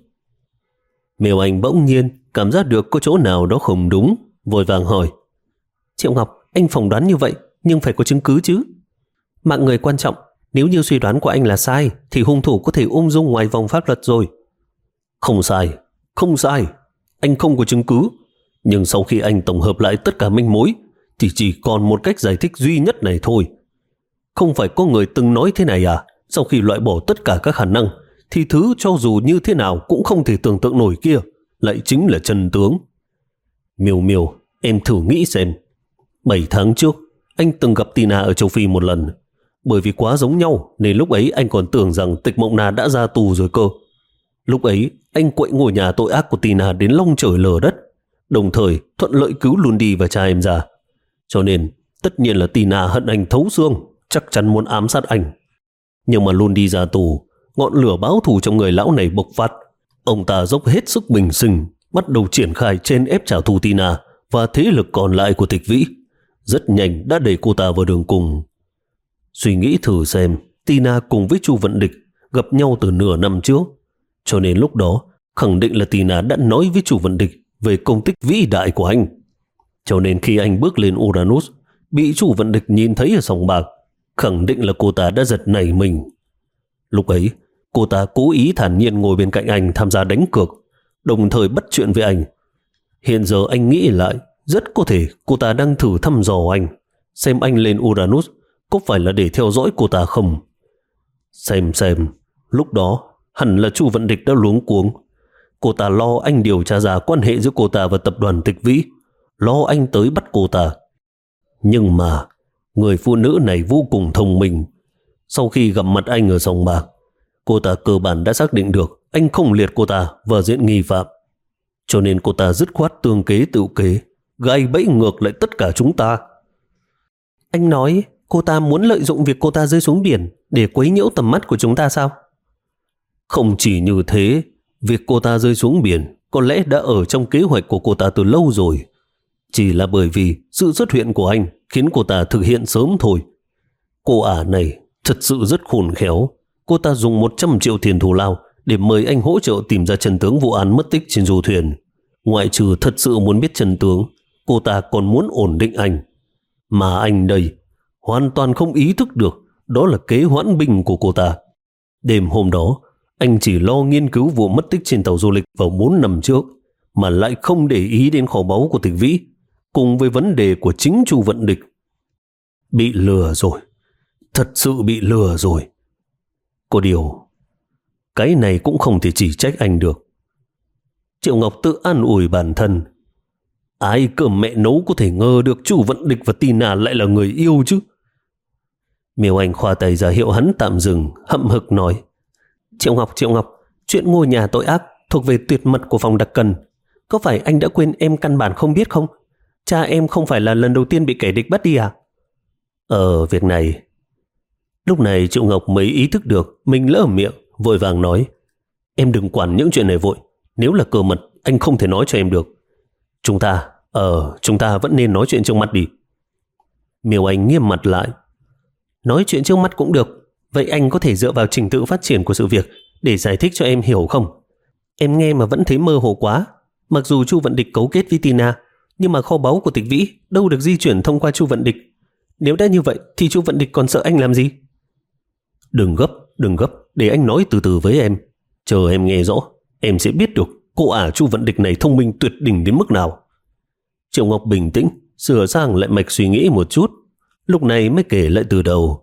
Miêu Anh bỗng nhiên cảm giác được có chỗ nào đó không đúng, vội vàng hỏi. Triệu Ngọc, anh phỏng đoán như vậy, nhưng phải có chứng cứ chứ. Mạng người quan trọng, nếu như suy đoán của anh là sai, thì hung thủ có thể ung dung ngoài vòng pháp luật rồi. Không sai, không sai, anh không có chứng cứ. Nhưng sau khi anh tổng hợp lại tất cả manh mối, thì chỉ còn một cách giải thích duy nhất này thôi. Không phải có người từng nói thế này à? Sau khi loại bỏ tất cả các khả năng, thì thứ cho dù như thế nào cũng không thể tưởng tượng nổi kia lại chính là chân tướng. Miêu Miêu, em thử nghĩ xem. Bảy tháng trước, anh từng gặp Tina ở châu Phi một lần. Bởi vì quá giống nhau nên lúc ấy anh còn tưởng rằng Tịch Mộng Na đã ra tù rồi cơ. Lúc ấy, anh quậy ngôi nhà tội ác của Tina đến long trời lở đất, đồng thời thuận lợi cứu Lundi và cha em ra. Cho nên, tất nhiên là Tina hận anh thấu xương, chắc chắn muốn ám sát anh. Nhưng mà Lundi ra tù, ngọn lửa báo thù trong người lão này bộc phát. Ông ta dốc hết sức bình sinh, bắt đầu triển khai trên ép trả thù Tina và thế lực còn lại của Tịch Vĩ. Rất nhanh đã đẩy cô ta vào đường cùng. Suy nghĩ thử xem, Tina cùng với Chu Vận Địch gặp nhau từ nửa năm trước. Cho nên lúc đó, khẳng định là Tina đã nói với Chu Vận Địch về công tích vĩ đại của anh. Cho nên khi anh bước lên Uranus, bị Chu Vận Địch nhìn thấy ở sòng bạc, khẳng định là cô ta đã giật nảy mình. Lúc ấy, cô ta cố ý thản nhiên ngồi bên cạnh anh tham gia đánh cược, đồng thời bắt chuyện với anh. Hiện giờ anh nghĩ lại, rất có thể cô ta đang thử thăm dò anh, xem anh lên Uranus có phải là để theo dõi cô ta không. Xem xem, lúc đó hẳn là Chu Vận Địch đã luống cuống. Cô ta lo anh điều tra ra quan hệ giữa cô ta và tập đoàn Tịch Vĩ, lo anh tới bắt cô ta. Nhưng mà người phụ nữ này vô cùng thông minh. Sau khi gặp mặt anh ở sòng bạc, cô ta cơ bản đã xác định được anh không liệt cô ta vào diện nghi phạm. Cho nên cô ta dứt khoát tương kế tự kế, gai bẫy ngược lại tất cả chúng ta. Anh nói cô ta muốn lợi dụng việc cô ta rơi xuống biển để quấy nhiễu tầm mắt của chúng ta sao? Không chỉ như thế, việc cô ta rơi xuống biển có lẽ đã ở trong kế hoạch của cô ta từ lâu rồi. Chỉ là bởi vì sự xuất hiện của anh khiến cô ta thực hiện sớm thôi. Cô ả này thật sự rất khôn khéo. Cô ta dùng một trăm triệu tiền thù lao để mời anh hỗ trợ tìm ra chân tướng vụ án mất tích trên du thuyền. Ngoại trừ thật sự muốn biết chân tướng, cô ta còn muốn ổn định anh. Mà anh đây hoàn toàn không ý thức được đó là kế hoãn binh của cô ta. Đêm hôm đó, anh chỉ lo nghiên cứu vụ mất tích trên tàu du lịch vào bốn năm trước, mà lại không để ý đến kho báu của Tịch Vĩ, cùng với vấn đề của chính Chu Vận Địch. Bị lừa rồi, thật sự bị lừa rồi. Có điều, cái này cũng không thể chỉ trách anh được. Triệu Ngọc tự an ủi bản thân. Ai cơm mẹ nấu có thể ngờ được Chu Vận Địch và Tina lại là người yêu chứ. Miêu Anh khoa tay ra hiệu hắn tạm dừng, hậm hực nói. Triệu Ngọc, Triệu Ngọc, chuyện ngôi nhà tội ác thuộc về tuyệt mật của phòng đặc cần. Có phải anh đã quên em căn bản không biết không? Cha em không phải là lần đầu tiên bị kẻ địch bắt đi à? Ờ, việc này... Lúc này Triệu Ngọc mới ý thức được mình lỡ miệng, vội vàng nói. Em đừng quản những chuyện này vội. Nếu là cơ mật, anh không thể nói cho em được. Chúng ta, ờ, chúng ta vẫn nên nói chuyện trước mắt đi. Miêu Anh nghiêm mặt lại. Nói chuyện trước mắt cũng được. Vậy anh có thể dựa vào trình tự phát triển của sự việc để giải thích cho em hiểu không? Em nghe mà vẫn thấy mơ hồ quá. Mặc dù Chu Vận Địch cấu kết với Tina, nhưng mà kho báu của Tịch Vĩ đâu được di chuyển thông qua Chu Vận Địch. Nếu đã như vậy thì Chu Vận Địch còn sợ anh làm gì? Đừng gấp, đừng gấp, để anh nói từ từ với em. Chờ em nghe rõ, em sẽ biết được cô ả Chu Vận Địch này thông minh tuyệt đỉnh đến mức nào. Triệu Ngọc bình tĩnh, sửa sang lại mạch suy nghĩ một chút, lúc này mới kể lại từ đầu.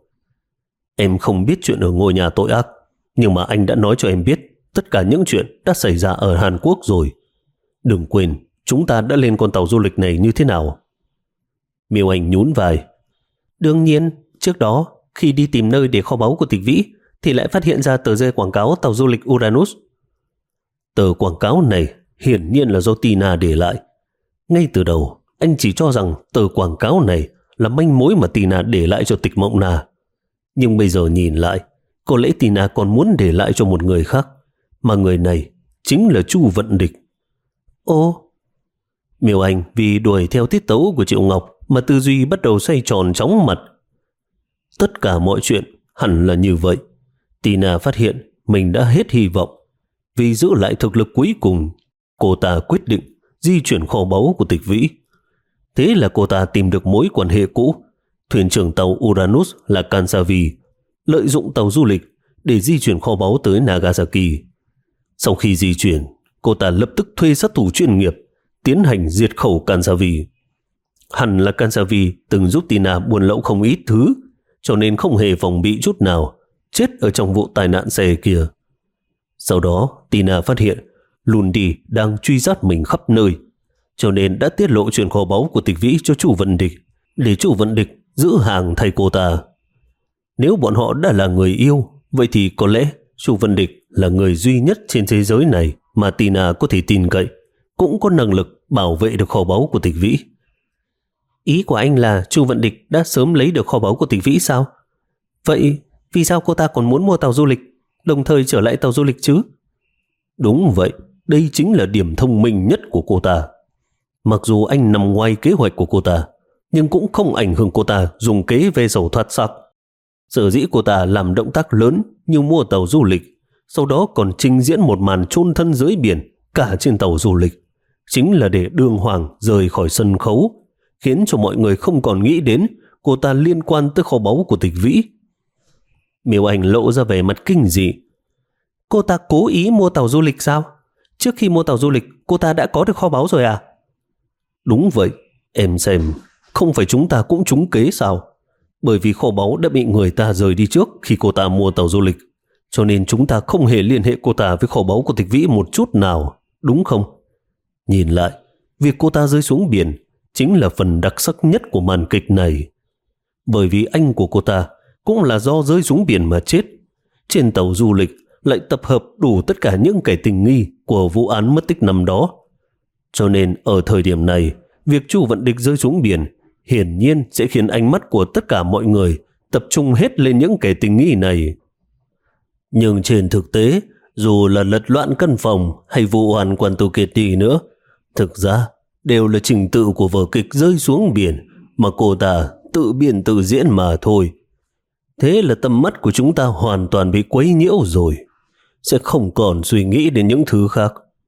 Em không biết chuyện ở ngôi nhà tội ác, nhưng mà anh đã nói cho em biết tất cả những chuyện đã xảy ra ở Hàn Quốc rồi. Đừng quên, chúng ta đã lên con tàu du lịch này như thế nào. Miêu Anh nhún vai. Đương nhiên, trước đó, khi đi tìm nơi để kho báu của Tịch Vĩ, thì lại phát hiện ra tờ rơi quảng cáo tàu du lịch Uranus. Tờ quảng cáo này hiển nhiên là do Tina để lại. Ngay từ đầu, anh chỉ cho rằng tờ quảng cáo này là manh mối mà Tina để lại cho Tịch Mộng Na. Nhưng bây giờ nhìn lại, có lẽ Tina còn muốn để lại cho một người khác, mà người này chính là Chu Vận Địch. Ô, Miêu Anh vì đuổi theo tiết tấu của Triệu Ngọc mà tư duy bắt đầu xoay tròn chóng mặt. Tất cả mọi chuyện hẳn là như vậy. Tina phát hiện mình đã hết hy vọng. Vì giữ lại thực lực cuối cùng, cô ta quyết định di chuyển kho báu của Tịch Vĩ. Thế là cô ta tìm được mối quan hệ cũ. Thuyền trưởng tàu Uranus là Kansavi, lợi dụng tàu du lịch để di chuyển kho báu tới Nagasaki. Sau khi di chuyển, cô ta lập tức thuê sát thủ chuyên nghiệp tiến hành diệt khẩu Kansavi. Hẳn là Kansavi từng giúp Tina buôn lậu không ít thứ, cho nên không hề phòng bị chút nào, chết ở trong vụ tai nạn xe kia. Sau đó, Tina phát hiện Lundi đang truy sát mình khắp nơi, cho nên đã tiết lộ chuyện kho báu của Tịch Vĩ cho Chu Vận Địch, để Chu Vận Địch giữ hàng thay cô ta. Nếu bọn họ đã là người yêu, vậy thì có lẽ Chu Vận Địch là người duy nhất trên thế giới này mà Tina có thể tin cậy, cũng có năng lực bảo vệ được kho báu của Tịch Vĩ. Ý của anh là Chu Vận Địch đã sớm lấy được kho báu của Tịch Vĩ sao? Vậy vì sao cô ta còn muốn mua tàu du lịch, đồng thời trở lại tàu du lịch chứ? Đúng vậy, đây chính là điểm thông minh nhất của cô ta. Mặc dù anh nằm ngoài kế hoạch của cô ta, nhưng cũng không ảnh hưởng cô ta dùng kế về sầu thoát xác. Sở dĩ cô ta làm động tác lớn như mua tàu du lịch, sau đó còn trình diễn một màn chôn thân dưới biển cả trên tàu du lịch, chính là để đường hoàng rời khỏi sân khấu, khiến cho mọi người không còn nghĩ đến cô ta liên quan tới kho báu của Tịch Vĩ. Miêu Anh lộ ra vẻ mặt kinh dị. Cô ta cố ý mua tàu du lịch sao? Trước khi mua tàu du lịch, cô ta đã có được kho báu rồi à? Đúng vậy, em xem, không phải chúng ta cũng trúng kế sao? Bởi vì kho báu đã bị người ta rời đi trước khi cô ta mua tàu du lịch, cho nên chúng ta không hề liên hệ cô ta với kho báu của Tịch Vĩ một chút nào, đúng không? Nhìn lại, việc cô ta rơi xuống biển chính là phần đặc sắc nhất của màn kịch này. Bởi vì anh của cô ta cũng là do rơi xuống biển mà chết. Trên tàu du lịch lại tập hợp đủ tất cả những kẻ tình nghi của vụ án mất tích năm đó. Cho nên ở thời điểm này, việc Chu Vận Địch rơi xuống biển hiển nhiên sẽ khiến ánh mắt của tất cả mọi người tập trung hết lên những kẻ tình nghi này. Nhưng trên thực tế, dù là lật loạn căn phòng hay vụ án Quan Tu Kiệt đi nữa, thực ra đều là trình tự của vở kịch rơi xuống biển mà cô ta tự biên tự diễn mà thôi. Thế là tầm mắt của chúng ta hoàn toàn bị quấy nhiễu rồi, sẽ không còn suy nghĩ đến những thứ khác.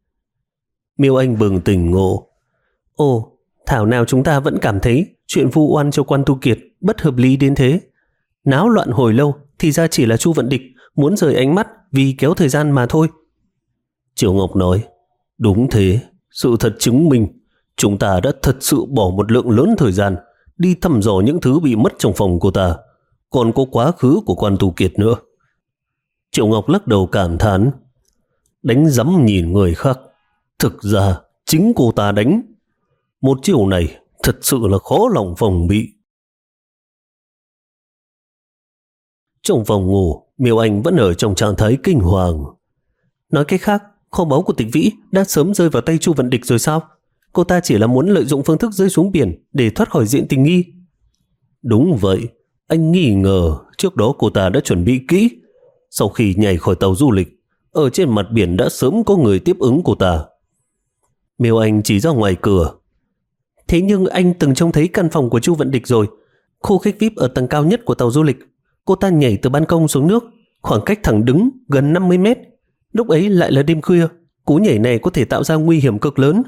Miêu Anh bừng tỉnh ngộ. Ồ, thảo nào chúng ta vẫn cảm thấy chuyện vu oan cho Quan Tu Kiệt bất hợp lý đến thế. Náo loạn hồi lâu thì ra chỉ là Chu Vận Địch muốn rời ánh mắt vì kéo thời gian mà thôi. Triệu Ngọc nói, đúng thế, sự thật chứng minh chúng ta đã thật sự bỏ một lượng lớn thời gian đi thăm dò những thứ bị mất trong phòng cô ta, còn có quá khứ của Quan Tu Kiệt nữa. Triệu Ngọc lắc đầu cảm thán. Đánh rắm nhìn người khác, thực ra chính cô ta đánh. Một chiều này thật sự là khó lòng phòng bị. Trong phòng ngủ, Miêu Anh vẫn ở trong trạng thái kinh hoàng. Nói cách khác, kho báu của Tịch Vĩ đã sớm rơi vào tay Chu Vận Địch rồi sao? Cô ta chỉ là muốn lợi dụng phương thức rơi xuống biển để thoát khỏi diện tình nghi. Đúng vậy, anh nghi ngờ trước đó cô ta đã chuẩn bị kỹ. Sau khi nhảy khỏi tàu du lịch, ở trên mặt biển đã sớm có người tiếp ứng cô ta. Miêu Anh chỉ ra ngoài cửa. Thế nhưng anh từng trông thấy căn phòng của Chu Vận Địch rồi. Khu khách vi ai pi ở tầng cao nhất của tàu du lịch. Cô ta nhảy từ ban công xuống nước, khoảng cách thẳng đứng gần năm mươi mét. Lúc ấy lại là đêm khuya, cú nhảy này có thể tạo ra nguy hiểm cực lớn.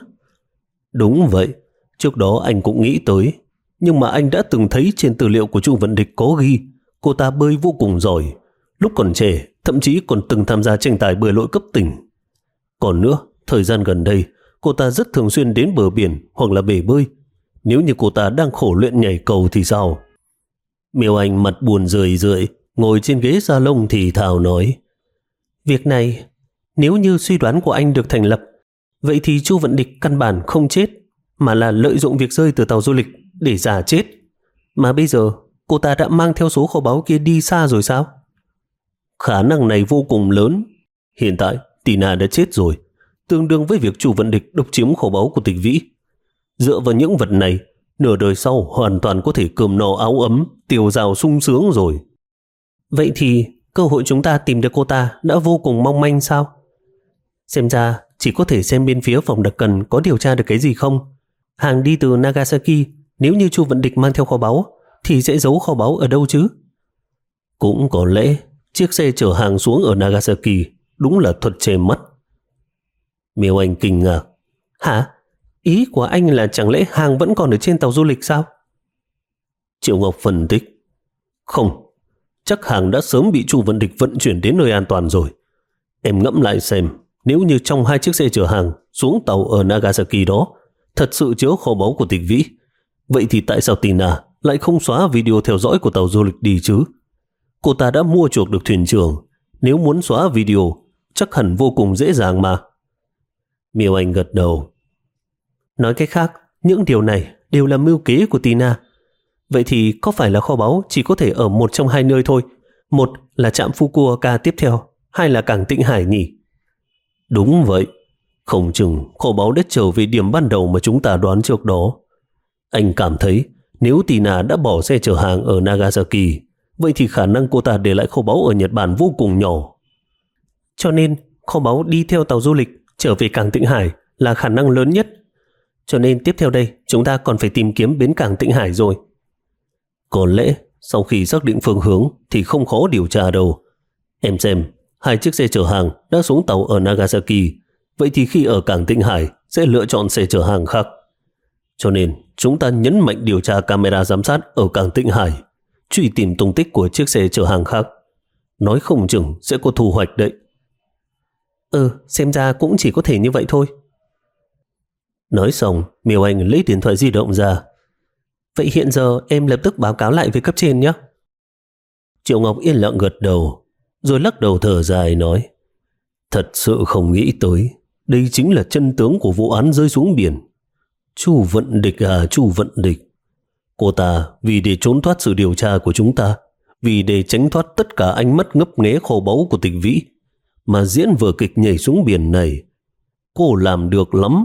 Đúng vậy, trước đó anh cũng nghĩ tới. Nhưng mà anh đã từng thấy trên tư liệu của Chu Vận Địch có ghi cô ta bơi vô cùng giỏi. Lúc còn trẻ, thậm chí còn từng tham gia tranh tài bơi lội cấp tỉnh. Còn nữa, thời gian gần đây, cô ta rất thường xuyên đến bờ biển hoặc là bể bơi. Nếu như cô ta đang khổ luyện nhảy cầu thì sao? Miêu Anh mặt buồn rười rượi, ngồi trên ghế salon thì thào nói. Việc này, nếu như suy đoán của anh được thành lập, vậy thì Chu Vận Địch căn bản không chết, mà là lợi dụng việc rơi từ tàu du lịch để giả chết. Mà bây giờ, cô ta đã mang theo số kho báu kia đi xa rồi sao? Khả năng này vô cùng lớn. Hiện tại, Tina đã chết rồi, tương đương với việc Chu Vận Địch độc chiếm kho báu của Tịch Vĩ. Dựa vào những vật này, nửa đời sau hoàn toàn có thể cơm no áo ấm, tiêu dao sung sướng rồi. Vậy thì cơ hội chúng ta tìm được cô ta đã vô cùng mong manh sao? Xem ra chỉ có thể xem bên phía phòng đặc cần có điều tra được cái gì không. Hàng đi từ Nagasaki, nếu như Chu Vận Địch mang theo kho báu thì sẽ giấu kho báu ở đâu chứ? Cũng có lẽ chiếc xe chở hàng xuống ở Nagasaki đúng là thuật che mắt. Miêu Anh kinh ngạc. Hả? Ý của anh là chẳng lẽ hàng vẫn còn ở trên tàu du lịch sao? Triệu Ngọc phân tích. Không, chắc hàng đã sớm bị Chu Vận Địch vận chuyển đến nơi an toàn rồi. Em ngẫm lại xem, nếu như trong hai chiếc xe chở hàng xuống tàu ở Nagasaki đó thật sự chứa kho báu của Tịch Vĩ, vậy thì tại sao Tina lại không xóa video theo dõi của tàu du lịch đi chứ? Cô ta đã mua chuộc được thuyền trưởng, nếu muốn xóa video chắc hẳn vô cùng dễ dàng mà. Miêu Anh gật đầu. Nói cách khác, những điều này đều là mưu kế của Tina. Vậy thì có phải là kho báu chỉ có thể ở một trong hai nơi thôi? Một là trạm Fukuoka tiếp theo, hai là cảng Tịnh Hải nhỉ? Đúng vậy. Không chừng kho báu đã trở về điểm ban đầu mà chúng ta đoán trước đó. Anh cảm thấy nếu Tina đã bỏ xe chở hàng ở Nagasaki, vậy thì khả năng cô ta để lại kho báu ở Nhật Bản vô cùng nhỏ. Cho nên kho báu đi theo tàu du lịch trở về cảng Tịnh Hải là khả năng lớn nhất. Cho nên tiếp theo đây chúng ta còn phải tìm kiếm bến cảng Tịnh Hải rồi. Có lẽ sau khi xác định phương hướng thì không khó điều tra đâu. Em xem, hai chiếc xe chở hàng đã xuống tàu ở Nagasaki, vậy thì khi ở cảng Tịnh Hải sẽ lựa chọn xe chở hàng khác. Cho nên chúng ta nhấn mạnh điều tra camera giám sát ở cảng Tịnh Hải, truy tìm tung tích của chiếc xe chở hàng khác. Nói không chừng sẽ có thu hoạch đấy. Ừ, xem ra cũng chỉ có thể như vậy thôi. Nói xong, Miêu Anh lấy điện thoại di động ra. Vậy hiện giờ em lập tức báo cáo lại với cấp trên nhé. Triệu Ngọc yên lặng gật đầu, rồi lắc đầu thở dài nói. Thật sự không nghĩ tới, đây chính là chân tướng của vụ án rơi xuống biển. Chu Vận Địch à, Chu Vận Địch. Cô ta vì để trốn thoát sự điều tra của chúng ta, vì để tránh thoát tất cả ánh mắt ngấp nghé kho báu của Tịch Vĩ, mà diễn vở kịch nhảy xuống biển này. Cô làm được lắm.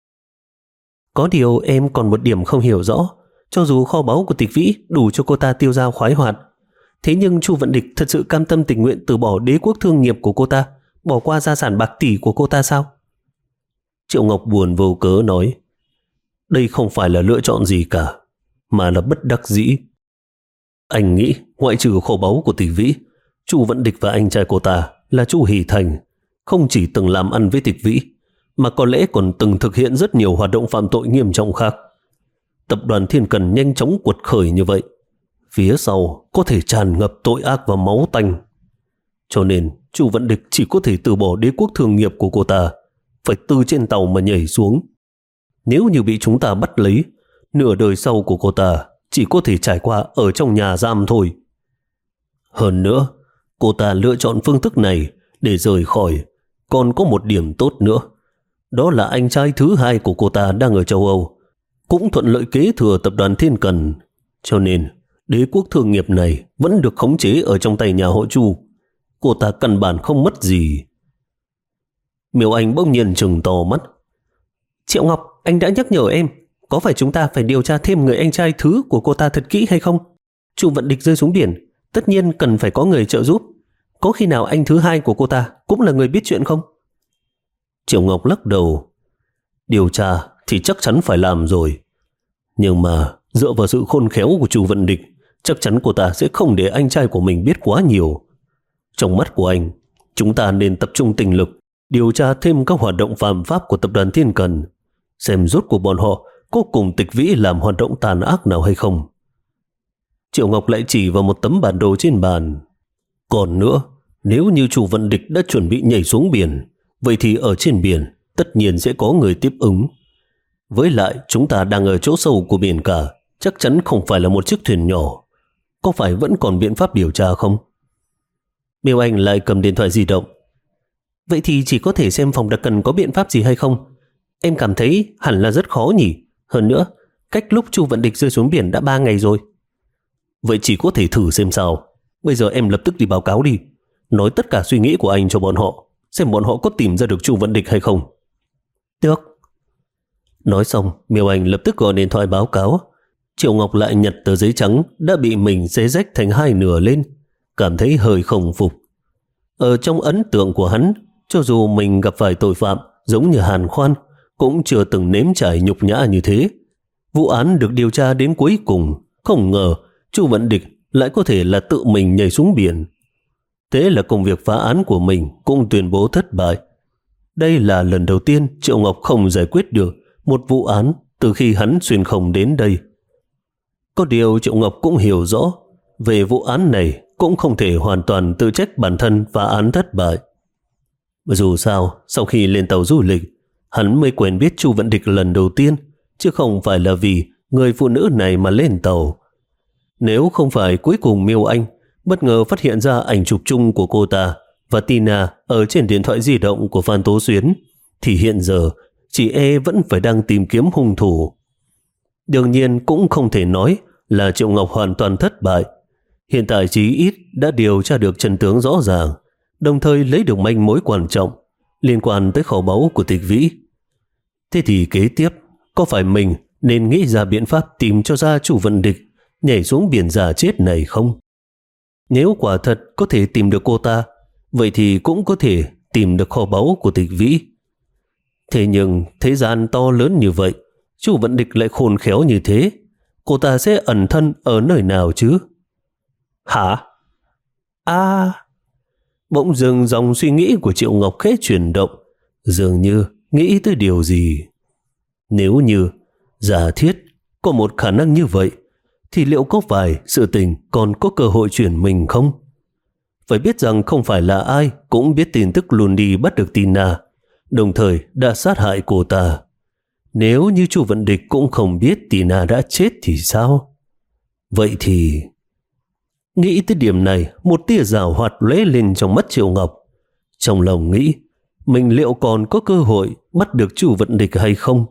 Có điều em còn một điểm không hiểu rõ. Cho dù kho báu của Tịch Vĩ đủ cho cô ta tiêu dao khoái hoạt, thế nhưng Chu Vận Địch thật sự cam tâm tình nguyện từ bỏ đế quốc thương nghiệp của cô ta, bỏ qua gia sản bạc tỷ của cô ta sao? Triệu Ngọc buồn vô cớ nói. Đây không phải là lựa chọn gì cả, mà là bất đắc dĩ. Anh nghĩ ngoại trừ kho báu của Tịch Vĩ, Chu Vận Địch và anh trai cô ta là Chu Hỷ Thành không chỉ từng làm ăn với Tịch Vĩ, mà có lẽ còn từng thực hiện rất nhiều hoạt động phạm tội nghiêm trọng khác. Tập đoàn Thiên Cần nhanh chóng quật khởi như vậy, phía sau có thể tràn ngập tội ác và máu tanh. Cho nên Chu Vận Địch chỉ có thể từ bỏ đế quốc thương nghiệp của cô ta, phải từ trên tàu mà nhảy xuống. Nếu như bị chúng ta bắt lấy, nửa đời sau của cô ta chỉ có thể trải qua ở trong nhà giam thôi. Hơn nữa, Cô ta lựa chọn phương thức này để rời khỏi. Còn có một điểm tốt nữa, đó là anh trai thứ hai của cô ta đang ở châu Âu, cũng thuận lợi kế thừa tập đoàn Thiên Cần. Cho nên đế quốc thương nghiệp này vẫn được khống chế ở trong tay nhà họ Chu. Cô ta căn bản không mất gì. Miêu Anh bỗng nhiên trừng to mắt. Triệu Ngọc, anh đã nhắc nhở em, có phải chúng ta phải điều tra thêm người anh trai thứ của cô ta thật kỹ hay không? Chu Vận Địch rơi xuống biển, tất nhiên cần phải có người trợ giúp. Có khi nào anh thứ hai của cô ta cũng là người biết chuyện không? Triệu Ngọc lắc đầu. Điều tra thì chắc chắn phải làm rồi. Nhưng mà dựa vào sự khôn khéo của Chu Vận Địch, chắc chắn cô ta sẽ không để anh trai của mình biết quá nhiều. Trong mắt của anh, chúng ta nên tập trung tinh lực điều tra thêm các hoạt động phạm pháp của tập đoàn Thiên Cần, xem rốt của bọn họ có cùng Tịch Vĩ làm hoạt động tàn ác nào hay không. Triệu Ngọc lại chỉ vào một tấm bản đồ trên bàn. Còn nữa, nếu như Chu Vận Địch đã chuẩn bị nhảy xuống biển, vậy thì ở trên biển tất nhiên sẽ có người tiếp ứng. Với lại chúng ta đang ở chỗ sâu của biển cả, chắc chắn không phải là một chiếc thuyền nhỏ. Có phải vẫn còn biện pháp điều tra không? Miêu Anh lại cầm điện thoại di động. Vậy thì chỉ có thể xem phòng đặc cần có biện pháp gì hay không. Em cảm thấy hẳn là rất khó nhỉ. Hơn nữa, cách lúc Chu Vận Địch rơi xuống biển đã ba ngày rồi. Vậy chỉ có thể thử xem sao. Bây giờ em lập tức đi báo cáo đi, nói tất cả suy nghĩ của anh cho bọn họ, xem bọn họ có tìm ra được Chu Vận Địch hay không. Được. Nói xong, Miêu Anh lập tức gọi điện thoại báo cáo. Triệu Ngọc lại nhặt tờ giấy trắng đã bị mình xé rách thành hai nửa lên, cảm thấy hơi không phục. Ở trong ấn tượng của hắn, cho dù mình gặp phải tội phạm giống như Hàn Khoan, cũng chưa từng nếm trải nhục nhã như thế. Vụ án được điều tra đến cuối cùng, không ngờ Chu Vận Địch lại có thể là tự mình nhảy xuống biển. Thế là công việc phá án của mình cũng tuyên bố thất bại. Đây là lần đầu tiên Triệu Ngọc không giải quyết được một vụ án từ khi hắn xuyên không đến đây. Có điều Triệu Ngọc cũng hiểu rõ, về vụ án này cũng không thể hoàn toàn tự trách bản thân phá án thất bại. Dù sao, sau khi lên tàu du lịch, hắn mới quen biết Chu Vận Địch lần đầu tiên, chứ không phải là vì người phụ nữ này mà lên tàu. Nếu không phải cuối cùng Miêu Anh bất ngờ phát hiện ra ảnh chụp chung của cô ta và Tina ở trên điện thoại di động của Phan Tố Xuyến, thì hiện giờ chị e vẫn phải đang tìm kiếm hung thủ. Đương nhiên cũng không thể nói là Triệu Ngọc hoàn toàn thất bại. Hiện tại chí ít đã điều tra được chân tướng rõ ràng, đồng thời lấy được manh mối quan trọng liên quan tới kho báu của Tịch Vĩ. Thế thì kế tiếp, có phải mình nên nghĩ ra biện pháp tìm cho ra Chu Vận Địch nhảy xuống biển già chết này không? Nếu quả thật có thể tìm được cô ta, vậy thì cũng có thể tìm được kho báu của Tịch Vĩ. Thế nhưng thế gian to lớn như vậy, Chu Vận Địch lại khôn khéo như thế, cô ta sẽ ẩn thân ở nơi nào chứ? Hả? À... Bỗng dưng dòng suy nghĩ của Triệu Ngọc khẽ chuyển động, dường như nghĩ tới điều gì. Nếu như giả thiết có một khả năng như vậy, thì liệu có phải sự tình còn có cơ hội chuyển mình không? Phải biết rằng không phải là ai cũng biết tin tức Lundi bắt được Tina, đồng thời đã sát hại cô ta. Nếu như Chu Vận Địch cũng không biết Tina đã chết thì sao? Vậy thì... Nghĩ tới điểm này, một tia giảo hoạt lóe lên trong mắt Triệu Ngọc. Trong lòng nghĩ, mình liệu còn có cơ hội bắt được Chu Vận Địch hay không?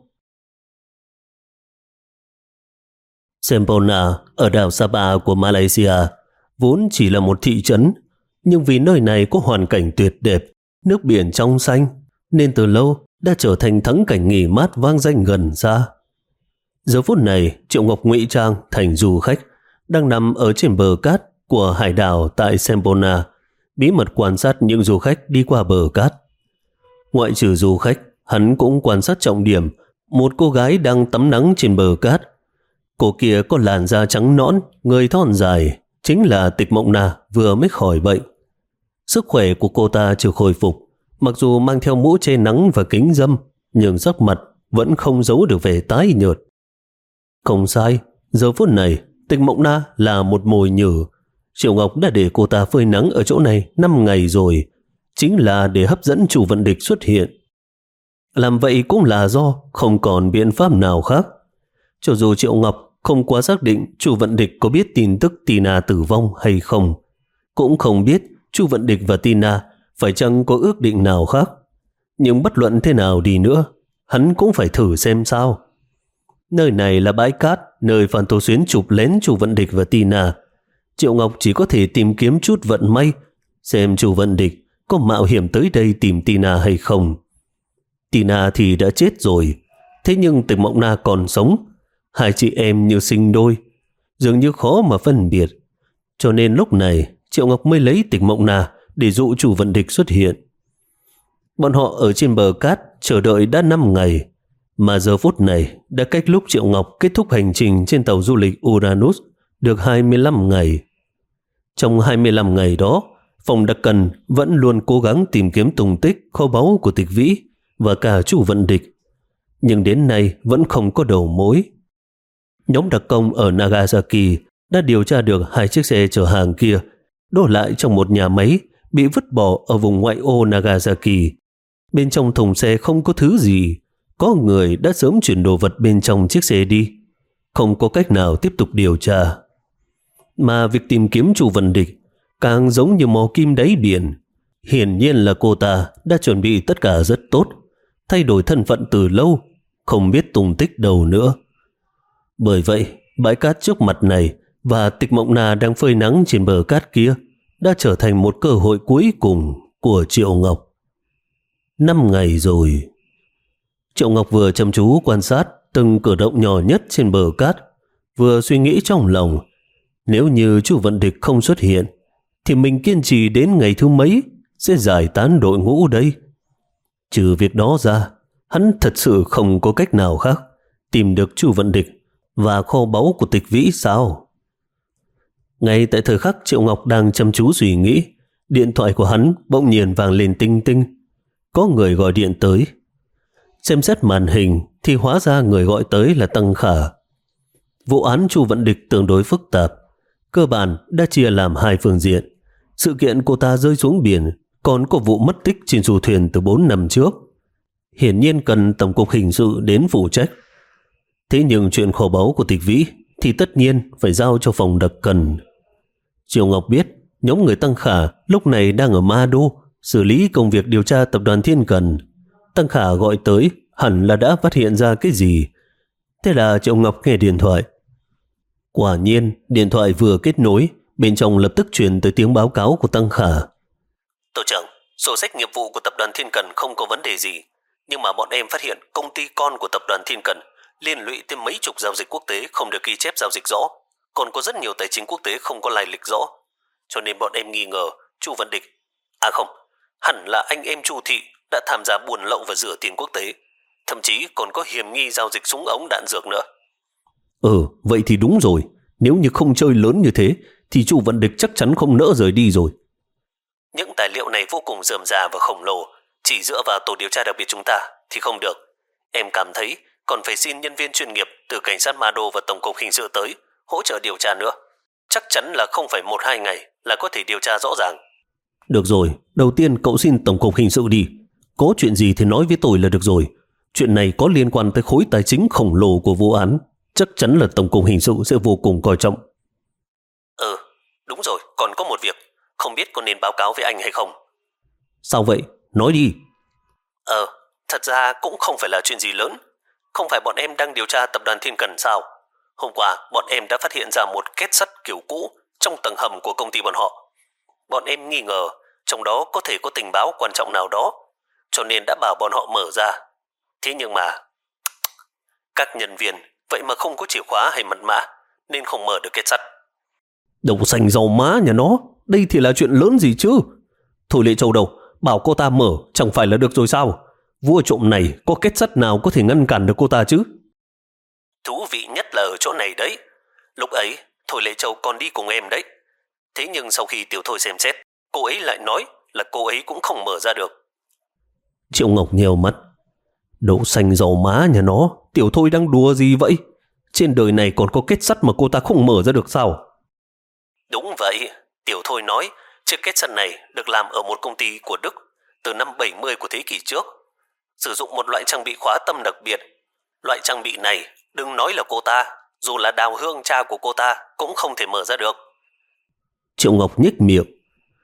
Sempona ở đảo Sapa của Malaysia vốn chỉ là một thị trấn, nhưng vì nơi này có hoàn cảnh tuyệt đẹp, nước biển trong xanh, nên từ lâu đã trở thành thắng cảnh nghỉ mát vang danh gần xa. Giờ phút này, Triệu Ngọc ngụy trang thành du khách, đang nằm ở trên bờ cát của hải đảo tại Sempona, bí mật quan sát những du khách đi qua bờ cát. Ngoại trừ du khách, hắn cũng quan sát trọng điểm một cô gái đang tắm nắng trên bờ cát. Cô kia có làn da trắng nõn, người thon dài, chính là Tịch Mộng Na vừa mới khỏi bệnh. Sức khỏe của cô ta chưa khôi phục, mặc dù mang theo mũ che nắng và kính râm, nhưng sắc mặt vẫn không giấu được vẻ tái nhợt. Không sai, giờ phút này Tịch Mộng Na là một mồi nhử. Triệu Ngọc đã để cô ta phơi nắng ở chỗ này năm ngày rồi, chính là để hấp dẫn Chu Vận Địch xuất hiện. Làm vậy cũng là do không còn biện pháp nào khác. Cho dù Triệu Ngọc không quá xác định Chu Vận Địch có biết tin tức Tina tử vong hay không, cũng không biết Chu Vận Địch và Tina phải chăng có ước định nào khác. Nhưng bất luận thế nào đi nữa, hắn cũng phải thử xem sao. Nơi này là bãi cát, nơi Phan Tô Xuyến chụp lén Chu Vận Địch và Tina. Triệu Ngọc chỉ có thể tìm kiếm chút vận may, xem Chu Vận Địch có mạo hiểm tới đây tìm Tina hay không. Tina thì đã chết rồi, thế nhưng Tịch Mộng Na còn sống. Hai chị em như sinh đôi, dường như khó mà phân biệt. Cho nên lúc này Triệu Ngọc mới lấy Tịch Mộng Na để dụ Chu Vận Địch xuất hiện. Bọn họ ở trên bờ cát chờ đợi đã năm ngày, mà giờ phút này đã cách lúc Triệu Ngọc kết thúc hành trình trên tàu du lịch Uranus được hai mươi lăm ngày. Trong hai mươi lăm ngày đó, phòng đặc cần vẫn luôn cố gắng tìm kiếm tung tích kho báu của Tịch Vĩ và cả Chu Vận Địch, nhưng đến nay vẫn không có đầu mối. Nhóm đặc công ở Nagasaki đã điều tra được hai chiếc xe chở hàng kia đổ lại trong một nhà máy bị vứt bỏ ở vùng ngoại ô Nagasaki. Bên trong thùng xe không có thứ gì, có người đã sớm chuyển đồ vật bên trong chiếc xe đi, không có cách nào tiếp tục điều tra. Mà việc tìm kiếm Chu Vận Địch càng giống như mò kim đáy biển. Hiển nhiên là cô ta đã chuẩn bị tất cả rất tốt, thay đổi thân phận từ lâu, không biết tung tích đâu nữa. Bởi vậy, bãi cát trước mặt này và Tịch Mộng Na đang phơi nắng trên bờ cát kia đã trở thành một cơ hội cuối cùng của Triệu Ngọc. Năm ngày rồi. Triệu Ngọc vừa chăm chú quan sát từng cử động nhỏ nhất trên bờ cát, vừa suy nghĩ trong lòng, nếu như Chu Vận Địch không xuất hiện thì mình kiên trì đến ngày thứ mấy sẽ giải tán đội ngũ đây. Trừ việc đó ra, hắn thật sự không có cách nào khác tìm được Chu Vận Địch và kho báu của Tịch Vĩ sao? Ngay tại thời khắc Triệu Ngọc đang chăm chú suy nghĩ, điện thoại của hắn bỗng nhiên vang lên tinh tinh. Có người gọi điện tới. Xem xét màn hình thì hóa ra người gọi tới là Tăng Khả. Vụ án Chu Vận Địch tương đối phức tạp, cơ bản đã chia làm hai phương diện. Sự kiện cô ta rơi xuống biển, còn có vụ mất tích trên du thuyền từ bốn năm trước. Hiển nhiên cần Tổng cục Hình sự đến phụ trách. Thế nhưng chuyện kho báu của Tịch Vĩ thì tất nhiên phải giao cho phòng đặc cần. Triệu Ngọc biết nhóm người Tăng Khả lúc này đang ở Ma Đô xử lý công việc điều tra tập đoàn Thiên Cần. Tăng Khả gọi tới hẳn là đã phát hiện ra cái gì. Thế là Triệu Ngọc nghe điện thoại. Quả nhiên, điện thoại vừa kết nối, bên trong lập tức truyền tới tiếng báo cáo của Tăng Khả. Tổ trưởng, sổ sách nghiệp vụ của tập đoàn Thiên Cần không có vấn đề gì, nhưng mà bọn em phát hiện công ty con của tập đoàn Thiên Cần liên lụy tới mấy chục giao dịch quốc tế không được ghi chép giao dịch rõ, còn có rất nhiều tài chính quốc tế không có lai lịch rõ, cho nên bọn em nghi ngờ Chu Vận Địch, à không, hẳn là anh em Chu Thị đã tham gia buôn lậu và rửa tiền quốc tế, thậm chí còn có hiểm nghi giao dịch súng ống đạn dược nữa. Ừ, vậy thì đúng rồi, nếu như không chơi lớn như thế thì Chu Vận Địch chắc chắn không nỡ rời đi rồi. Những tài liệu này vô cùng rườm rà và khổng lồ, chỉ dựa vào tổ điều tra đặc biệt chúng ta thì không được. Em cảm thấy còn phải xin nhân viên chuyên nghiệp từ cảnh sát Ma Đô và Tổng cục Hình sự tới hỗ trợ điều tra nữa. Chắc chắn là không phải một hai ngày là có thể điều tra rõ ràng. Được rồi, đầu tiên cậu xin Tổng cục Hình sự đi. Có chuyện gì thì nói với tôi là được rồi. Chuyện này có liên quan tới khối tài chính khổng lồ của vụ án, chắc chắn là Tổng cục Hình sự sẽ vô cùng coi trọng. Ừ, đúng rồi, còn có một việc, không biết có nên báo cáo với anh hay không. Sao vậy? Nói đi. Ờ, thật ra cũng không phải là chuyện gì lớn. Không phải bọn em đang điều tra tập đoàn Thiên Cần sao? Hôm qua, bọn em đã phát hiện ra một két sắt kiểu cũ trong tầng hầm của công ty bọn họ. Bọn em nghi ngờ trong đó có thể có tình báo quan trọng nào đó, cho nên đã bảo bọn họ mở ra. Thế nhưng mà các nhân viên vậy mà không có chìa khóa hay mật mã, nên không mở được két sắt. Đầu xanh dầu má nhà nó, đây thì là chuyện lớn gì chứ? Thôi Lệ Châu đâu, bảo cô ta mở chẳng phải là được rồi sao? Vua trộm này có két sắt nào có thể ngăn cản được cô ta chứ? Thú vị nhất là ở chỗ này đấy. Lúc ấy, Thôi Lệ Châu còn đi cùng em đấy. Thế nhưng sau khi Tiểu Thôi xem xét, cô ấy lại nói là cô ấy cũng không mở ra được. Triệu Ngọc nhèo mắt. Đậu xanh dầu má nhà nó, Tiểu Thôi đang đùa gì vậy? Trên đời này còn có két sắt mà cô ta không mở ra được sao? Đúng vậy, Tiểu Thôi nói chiếc két sắt này được làm ở một công ty của Đức từ năm bảy mươi của thế kỷ trước, sử dụng một loại trang bị khóa tâm đặc biệt. Loại trang bị này đừng nói là cô ta, dù là Đào Hương cha của cô ta cũng không thể mở ra được. Triệu Ngọc nhếch miệng.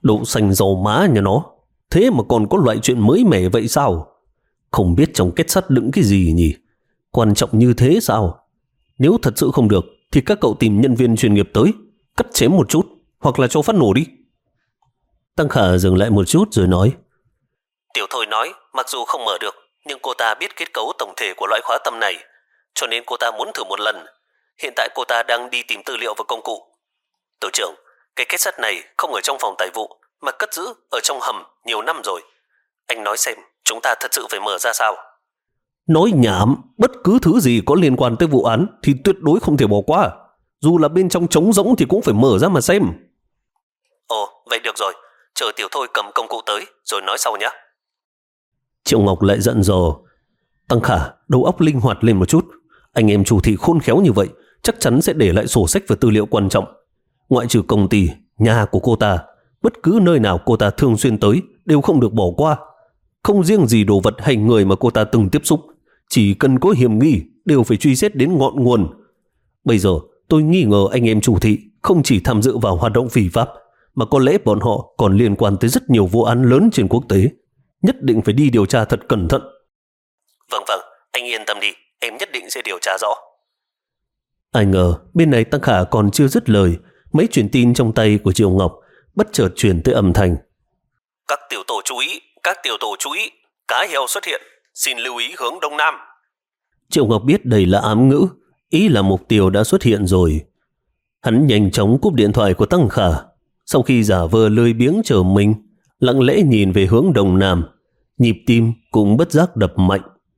Đậu xanh dầu má nhà nó. Thế mà còn có loại chuyện mới mẻ vậy sao? Không biết trong kết sắt đựng cái gì nhỉ? Quan trọng như thế sao? Nếu thật sự không được thì các cậu tìm nhân viên chuyên nghiệp tới, cắt chém một chút, hoặc là cho phát nổ đi. Tăng Khả dừng lại một chút rồi nói. Tiểu Thôi nói, mặc dù không mở được, nhưng cô ta biết kết cấu tổng thể của loại khóa tâm này, cho nên cô ta muốn thử một lần. Hiện tại cô ta đang đi tìm tư liệu và công cụ. Tổ trưởng, cái kết sắt này không ở trong phòng tài vụ, mà cất giữ ở trong hầm nhiều năm rồi. Anh nói xem, chúng ta thật sự phải mở ra sao? Nói nhảm, bất cứ thứ gì có liên quan tới vụ án thì tuyệt đối không thể bỏ qua. Dù là bên trong trống rỗng thì cũng phải mở ra mà xem. Ồ, vậy được rồi. Chờ Tiểu Thôi cầm công cụ tới rồi nói sau nhé. Triệu Ngọc lại giận dò. Tăng Khả, đầu óc linh hoạt lên một chút. Anh em chủ thị khôn khéo như vậy chắc chắn sẽ để lại sổ sách và tư liệu quan trọng. Ngoại trừ công ty, nhà của cô ta, bất cứ nơi nào cô ta thường xuyên tới đều không được bỏ qua. Không riêng gì đồ vật hay người mà cô ta từng tiếp xúc, chỉ cần có hiểm nghi đều phải truy xét đến ngọn nguồn. Bây giờ tôi nghi ngờ anh em chủ thị không chỉ tham dự vào hoạt động phi pháp, mà có lẽ bọn họ còn liên quan tới rất nhiều vụ án lớn trên quốc tế. Nhất định phải đi điều tra thật cẩn thận. Vâng vâng, anh yên tâm đi, em nhất định sẽ điều tra rõ. Ai ngờ bên này Tăng Khả còn chưa dứt lời, mấy truyền tin trong tay của Triệu Ngọc bất chợt truyền tới âm thanh. Các tiểu tổ chú ý, các tiểu tổ chú ý, cá heo xuất hiện, xin lưu ý hướng đông nam. Triệu Ngọc biết đây là ám ngữ, ý là mục tiêu đã xuất hiện rồi. Hắn nhanh chóng cúp điện thoại của Tăng Khả, sau khi giả vờ lười biếng chờ mình, lặng lẽ nhìn về hướng đông nam, nhịp tim cũng bất giác đập mạnh.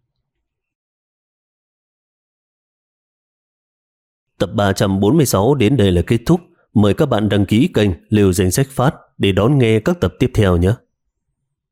Tập ba trăm bốn mươi sáu đến đây là kết thúc. Mời các bạn đăng ký kênh Liều Danh Sách Phát để đón nghe các tập tiếp theo nhé.